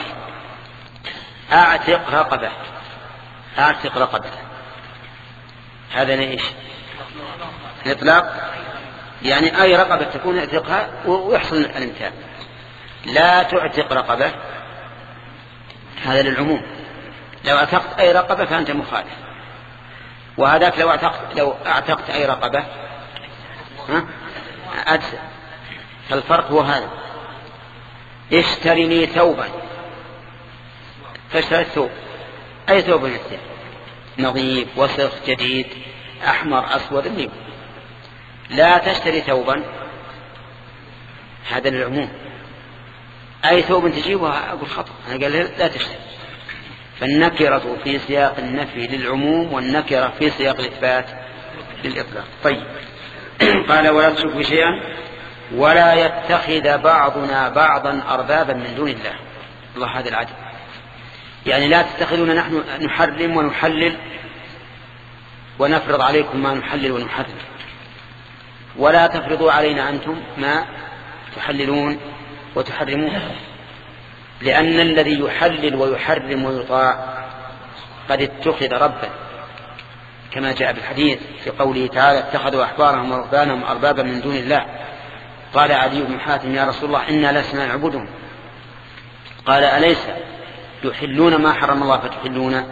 أعتق رقبة، أعتق رقبة، هذا إيش؟ الإطلاق، يعني أي رقبة تكون اعتقها ويحصل الامتثال. لا تعتق رقبة هذا للعموم، لو اعتقت أي رقبة فأنت مخالف. وهذاك لو اعتقت لو اعتقت أي رقبة ها أجزأ. فالفرق هو هذا، اشترني ثوبا، فاشتريت ثوب، أي ثوب يشتري؟ نظيف وسخ جديد أحمر أسود منه. لا تشتري ثوبا هذا للعموم، أي ثوب تجيبها أقول خطأ، أنا قال لا تشتري. فالنكرة في سياق النفي للعموم والنكرة في سياق الإثبات للإطلاق. طيب قال ولا تشركوا شيئا ولا يتخذ بعضنا بعضا أربابا من دون الله. الله هذا العدل، يعني لا تتخذون نحن نحرم ونحلل ونفرض عليكم ما نحلل ونحرم، ولا تفرضوا علينا أنتم ما تحللون وتحرمون، لأن الذي يحلل ويحرم ويطاع قد اتخذ ربا، كما جاء بالحديث في قوله تعالى اتخذوا أحبارهم ورهبانهم أربابا من دون الله. قال علي بن حاتم يا رسول الله إنا لسنا نعبدهم. قال أليس يحلون ما حرم الله فتحلون؟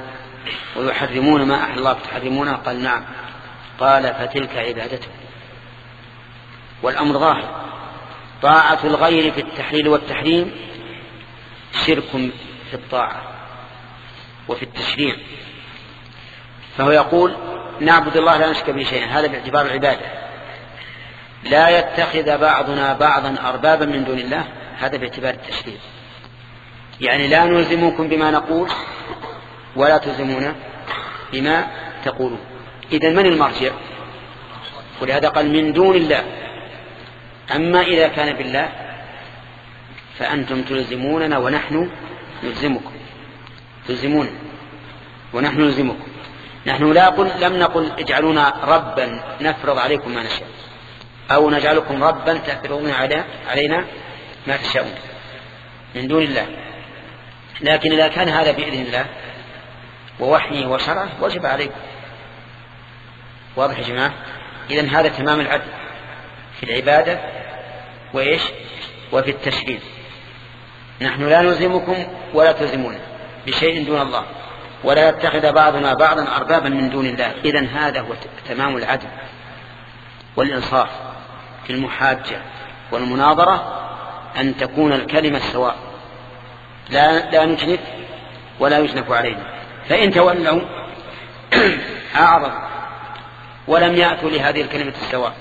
ويحرمون ما أحل الله فتحرمونه؟ قال نعم. قال فتلك عبادته. والأمر ظاهر، طاعة الغير في التحليل والتحريم شرك في الطاعة وفي التشريع. فهو يقول نعبد الله لا نشرك به شيئا، هذا باعتبار العبادة. لا يتخذ بعضنا بعضا أربابا من دون الله، هذا باعتبار التشريع. يعني لا نلزمكم بما نقول ولا تلزمون بما تقولون. إذن من المرجع؟ ولهذا قال من دون الله. أما إذا كان بالله فأنتم تلزموننا ونحن نلزمكم، تلزمون ونحن نلزمكم. نحن لا قل لم نقل اجعلونا ربا نفرض عليكم ما نشاء، أو نجعلكم ربا تفرضون علينا ما تشاءون من دون الله. لكن إذا كان هذا بإذن الله ووحيه وشرعه وجب عليكم. واضح يا جماعة؟ إذن هذا تمام العدل في العبادة وإيش وفي التشريع. نحن لا نلزمكم ولا تلزمون بشيء دون الله، ولا يتخذ بعضنا بعضا أربابا من دون الله. إذن هذا هو تمام العدل والإنصاف في المحاجة والمناظرة، أن تكون الكلمة سواء، لا, لا نجنف ولا يجنف علينا. فإن تولوا أعرض ولم يأتوا لهذه الكلمة السواء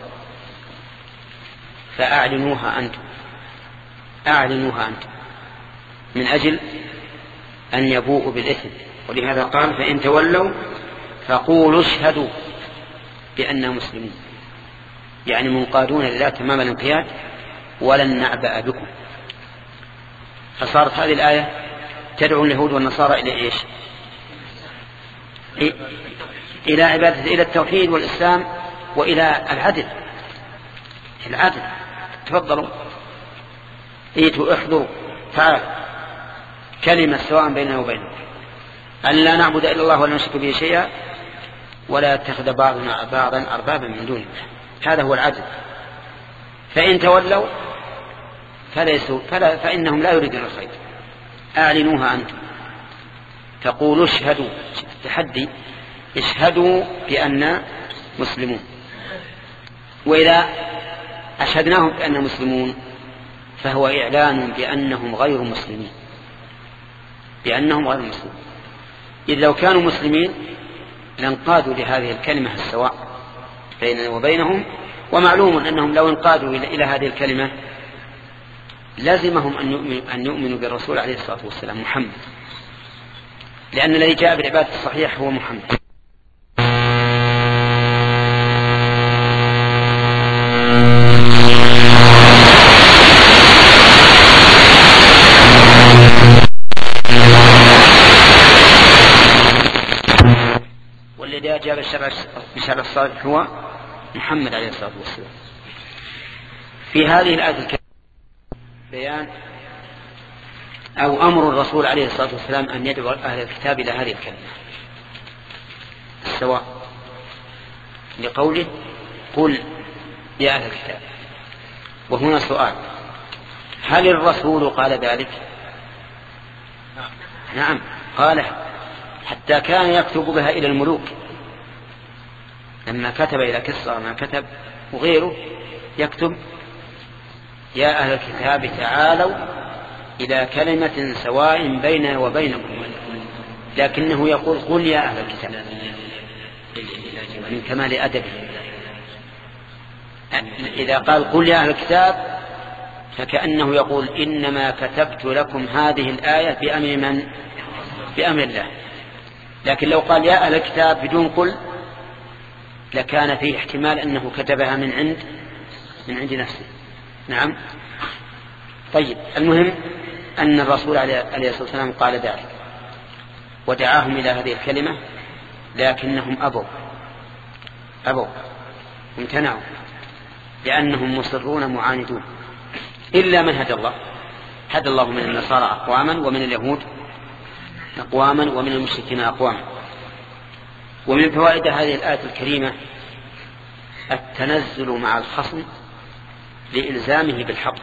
فأعلنوها أنتم، أعلنوها أنتم من أجل أن يبوءوا بالإثم. ولهذا قال فإن تولوا فقولوا اشهدوا بأننا مسلمون، يعني منقادون لله تمام الانقياد ولن نعبأ بكم. فصارت هذه الآية تدعو اليهود والنصارى إلى إيش؟ إلى عبادة، إلى التوحيد والإسلام وإلى العدل. العدل تفضلوا ايتوا احضروا تعالوا، كلمة سواء بيننا وبينكم أن لا نعبد إلا الله ولا نشرك به شيئا ولا يتخذ بعضنا بعضا أربابا من دون الله. هذا هو العدل. فإن تولوا فليسوا فلا فإنهم لا يريدون الخير. أعلنوها أنتم، تقولوا اشهدوا، تحدي اشهدوا بأننا مسلمون. وإذا أشهدناهم بأننا مسلمون فهو إعلان بأنهم غير مسلمين، بأنهم غير مسلمين. إذ لو كانوا مسلمين لانقادوا لهذه الكلمة السواء بيننا وبينهم. ومعلوم أنهم لو انقادوا إلى هذه الكلمة لازمهم أن يؤمنوا, أن يؤمنوا بالرسول عليه الصلاة والسلام محمد، لأن الذي جاء بالعبادة الصحيح هو محمد. والذي جاء بالشرع الصالح هو محمد عليه الصلاة والسلام. في هذه الآية الكريمة بيان أو أمر الرسول عليه الصلاة والسلام أن يدعو أهل الكتاب إلى هذه الكلمة السواء، لقوله قل يا أهل الكتاب. وهنا سؤال، هل الرسول قال ذلك؟ نعم قال، حتى كان يكتب بها إلى الملوك. لما كتب إلى كسرى ما كتب وغيره يكتب يا أهل الكتاب تعالوا إلى كلمة سواء بيننا وبينكم، لكنه يقول قل يا أهل الكتاب من كمال أدبه. إذا قال قل يا أهل الكتاب فكأنه يقول إنما كتبت لكم هذه الآية بأمر من؟ بأمر الله. لكن لو قال يا أهل الكتاب بدون قل لكان فيه احتمال أنه كتبها من عند من عند نفسه. نعم. طيب، المهم أن الرسول عليه الصلاة والسلام قال ذلك ودعاهم إلى هذه الكلمة، لكنهم أبوا أبوا امتنعوا لأنهم مصرون معاندون، إلا من هدى الله. هدى الله من النصارى أقواما ومن اليهود أقواما ومن المشركين أقواما. ومن فوائد هذه الآية الكريمة التنزل مع الخصم لإلزامه بالحق.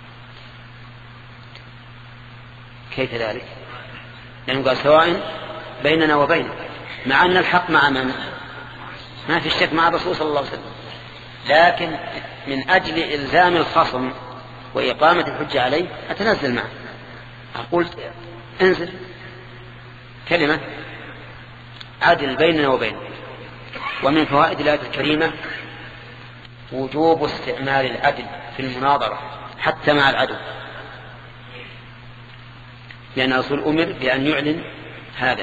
كيف ذلك؟ لأنه قال سواء بيننا وبينه، مع أن الحق مع من؟ ما في الشك مع الرسول صلى الله عليه وسلم، لكن من أجل إلزام الخصم وإقامة الحجة عليه أتنزل معه، أقول انزل كلمة عدل بيننا وبينه. ومن فوائد الآية الكريمة وجوب استعمال العدل في المناظرة حتى مع العدو، لأن الرسول أمر بأن يعلن هذا.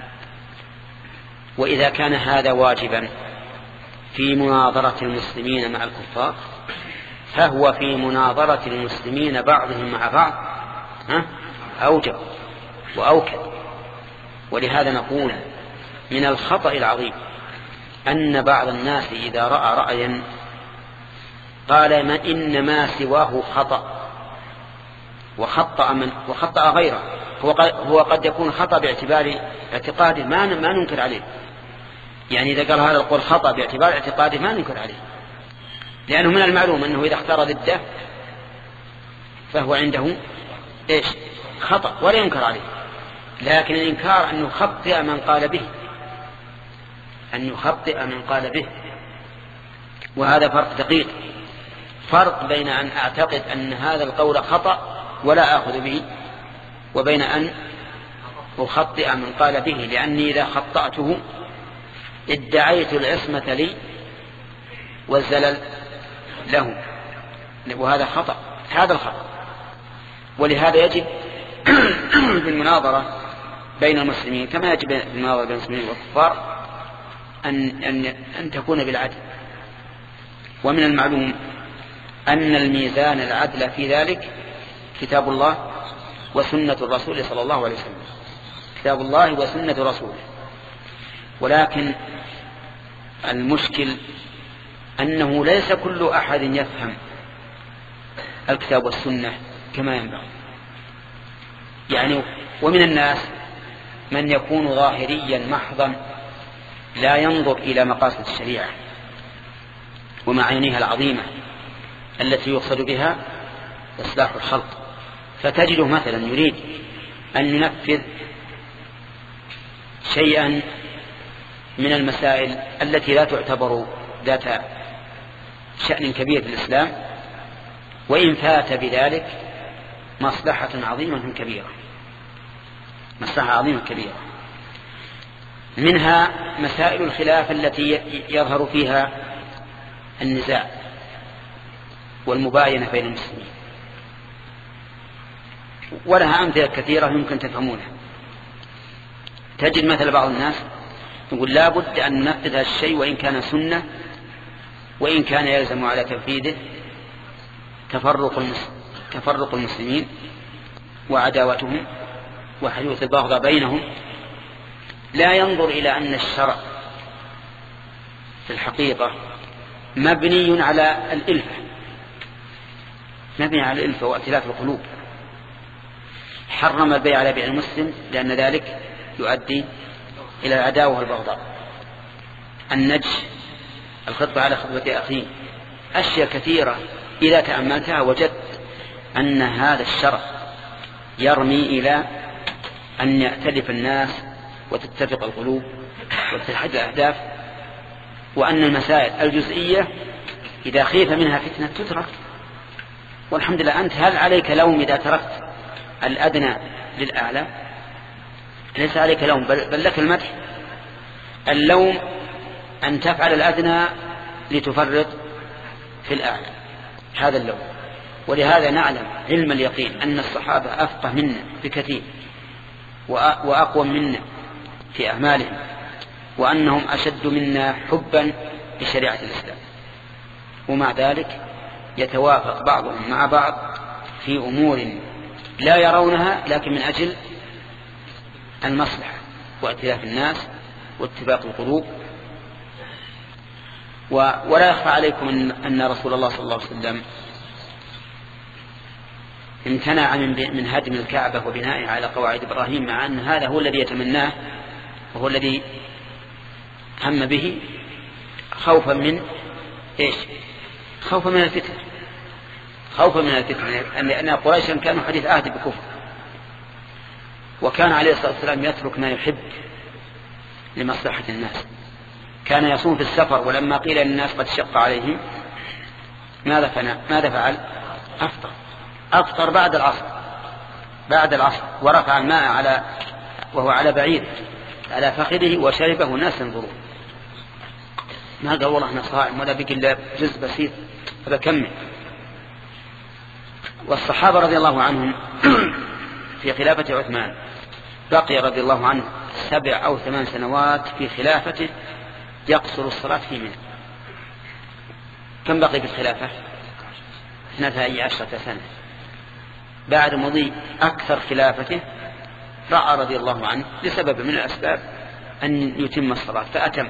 وإذا كان هذا واجبا في مناظرة المسلمين مع الكفار، فهو في مناظرة المسلمين بعضهم مع بعض أوجب وأوكد. ولهذا نقول من الخطأ العظيم أن بعض الناس إذا رأى رأيا قال ما إن ما سواه خطأ وخطأ من وخطأ غيره. هو هو قد يكون خطأ باعتبار اعتقاده ما ما ننكر عليه، يعني إذا قال هذا القول خطأ باعتبار اعتقاده ما ننكر عليه، لأنه من المعلوم أنه إذا اختار ضده فهو عنده إيش؟ خطأ ولا ينكر عليه. لكن الإنكار أن يخطئ من قال به، أن يخطئ من قال به، وهذا فرق دقيق، فرق بين أن أعتقد أن هذا القول خطأ ولا أخذ به، وبين أن أخطئ من قال به، لأني إذا خطأته ادعيت العصمة لي والزلل له، وهذا خطأ، هذا الخطأ. ولهذا يجب في المناظرة بين المسلمين كما يجب في المناظرة بين المسلمين والكفار أن, أن, أن تكون بالعدل. ومن المعلوم أن الميزان العدل في ذلك كتاب الله وسنة الرسول صلى الله عليه وسلم، كتاب الله وسنة رسوله. ولكن المشكل أنه ليس كل أحد يفهم الكتاب والسنة كما ينبغي، يعني ومن الناس من يكون ظاهريا محضا لا ينظر إلى مقاصد الشريعة ومعانيها العظيمة التي يقصد بها إصلاح الخلق، فتجده مثلا يريد أن ينفذ شيئا من المسائل التي لا تعتبر ذات شأن كبير في الإسلام، وإن فات بذلك مصلحة عظيمة كبيرة، مصلحة عظيمة كبيرة. منها مسائل الخلاف التي يظهر فيها النزاع والمباينة بين المسلمين، ولها أمثلة كثيرة يمكن تفهمونها. تجد مثل بعض الناس يقول لا بد أن ننفذ هذا الشيء وإن كان سنة، وإن كان يلزم على تنفيذه تفرق تفرق المسلمين وعداوتهم وحدوث البغضاء بينهم. لا ينظر إلى أن الشرع في الحقيقة مبني على الإلفة، مبني على الإلفة وائتلاف القلوب. حرم البيع على بيع المسلم لأن ذلك يؤدي إلى العداوة والبغضاء. النجش، الخطبة على خطبة أخيه، أشياء كثيرة إذا تأملتها وجدت أن هذا الشرع يرمي إلى أن يأتلف الناس وتتفق القلوب وتتحد الأهداف، وأن المسائل الجزئية إذا خيف منها فتنة تترك. والحمد لله أنت هل عليك لوم إذا تركت الأدنى للأعلى؟ ليس عليك لوم، بل لك المدح. اللوم أن تفعل الأدنى لتفرط في الأعلى، هذا اللوم. ولهذا نعلم علم اليقين أن الصحابة أفقه منا بكثير وأقوى منا في أعمالهم، وأنهم أشد منا حبا لشريعة الإسلام، ومع ذلك يتوافق بعضهم مع بعض في أمور لا يرونها، لكن من أجل المصلحة وائتلاف الناس واتفاق القلوب. ولا يخفى عليكم أن رسول الله صلى الله عليه وسلم امتنع من هدم الكعبة وبنائها على قواعد إبراهيم، مع أن هذا هو الذي يتمناه وهو الذي هم به، خوفا من إيش؟ خوفا من الفتنة، خوفا من الفتنة، لأن قريشا كانوا حديث عهد بكفر، وكان عليه الصلاة والسلام يترك ما يحب لمصلحة الناس. كان يصوم في السفر، ولما قيل للناس قد شق عليهم ماذا فعل؟ ماذا فعل؟ أفطر أفطر بعد العصر بعد العصر ورفع الماء على وهو على بعير على فخذه وشربه والناس ينظرون. ما قال والله أنا صائم ولا بقي إلا جزء بسيط هذا كمل. والصحابة رضي الله عنهم في خلافة عثمان بقي رضي الله عنه سبع أو ثمان سنوات في خلافته يقصر الصلاة في منى. كم بقي في الخلافة؟ اثنتا عشرة سنة. بعد مضي أكثر خلافته رأى رضي الله عنه لسبب من الأسباب أن يتم الصلاة فأتم.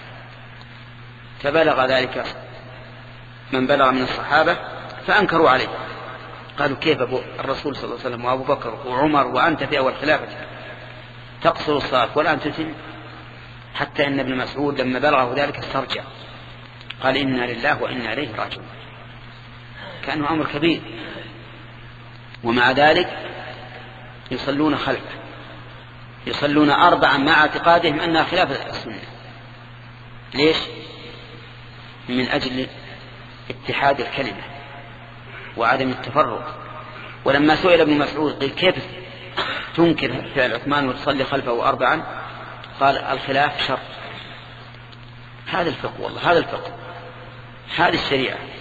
فبلغ ذلك من بلغ من الصحابة فأنكروا عليه، قالوا كيف أبو الرسول صلى الله عليه وسلم وأبو بكر وعمر وأنت في أول خلافة تقصر الصلاة ولا أن تتم؟ حتى أن ابن مسعود لما بلغه ذلك استرجع قال إنا لله وإنا إليه راجعون. كأنه أمر كبير، ومع ذلك يصلون خلفه، يصلون أربعا مع اعتقادهم أنها خلاف السنة. ليش؟ من أجل اتحاد الكلمة وعدم التفرق. ولما سئل ابن مسعود قيل كيف تنكر فعل عثمان وتصلي خلفه أربعا؟ قال الخلاف شر. هذا الفقه والله، هذا الفقه، هذه الشريعة.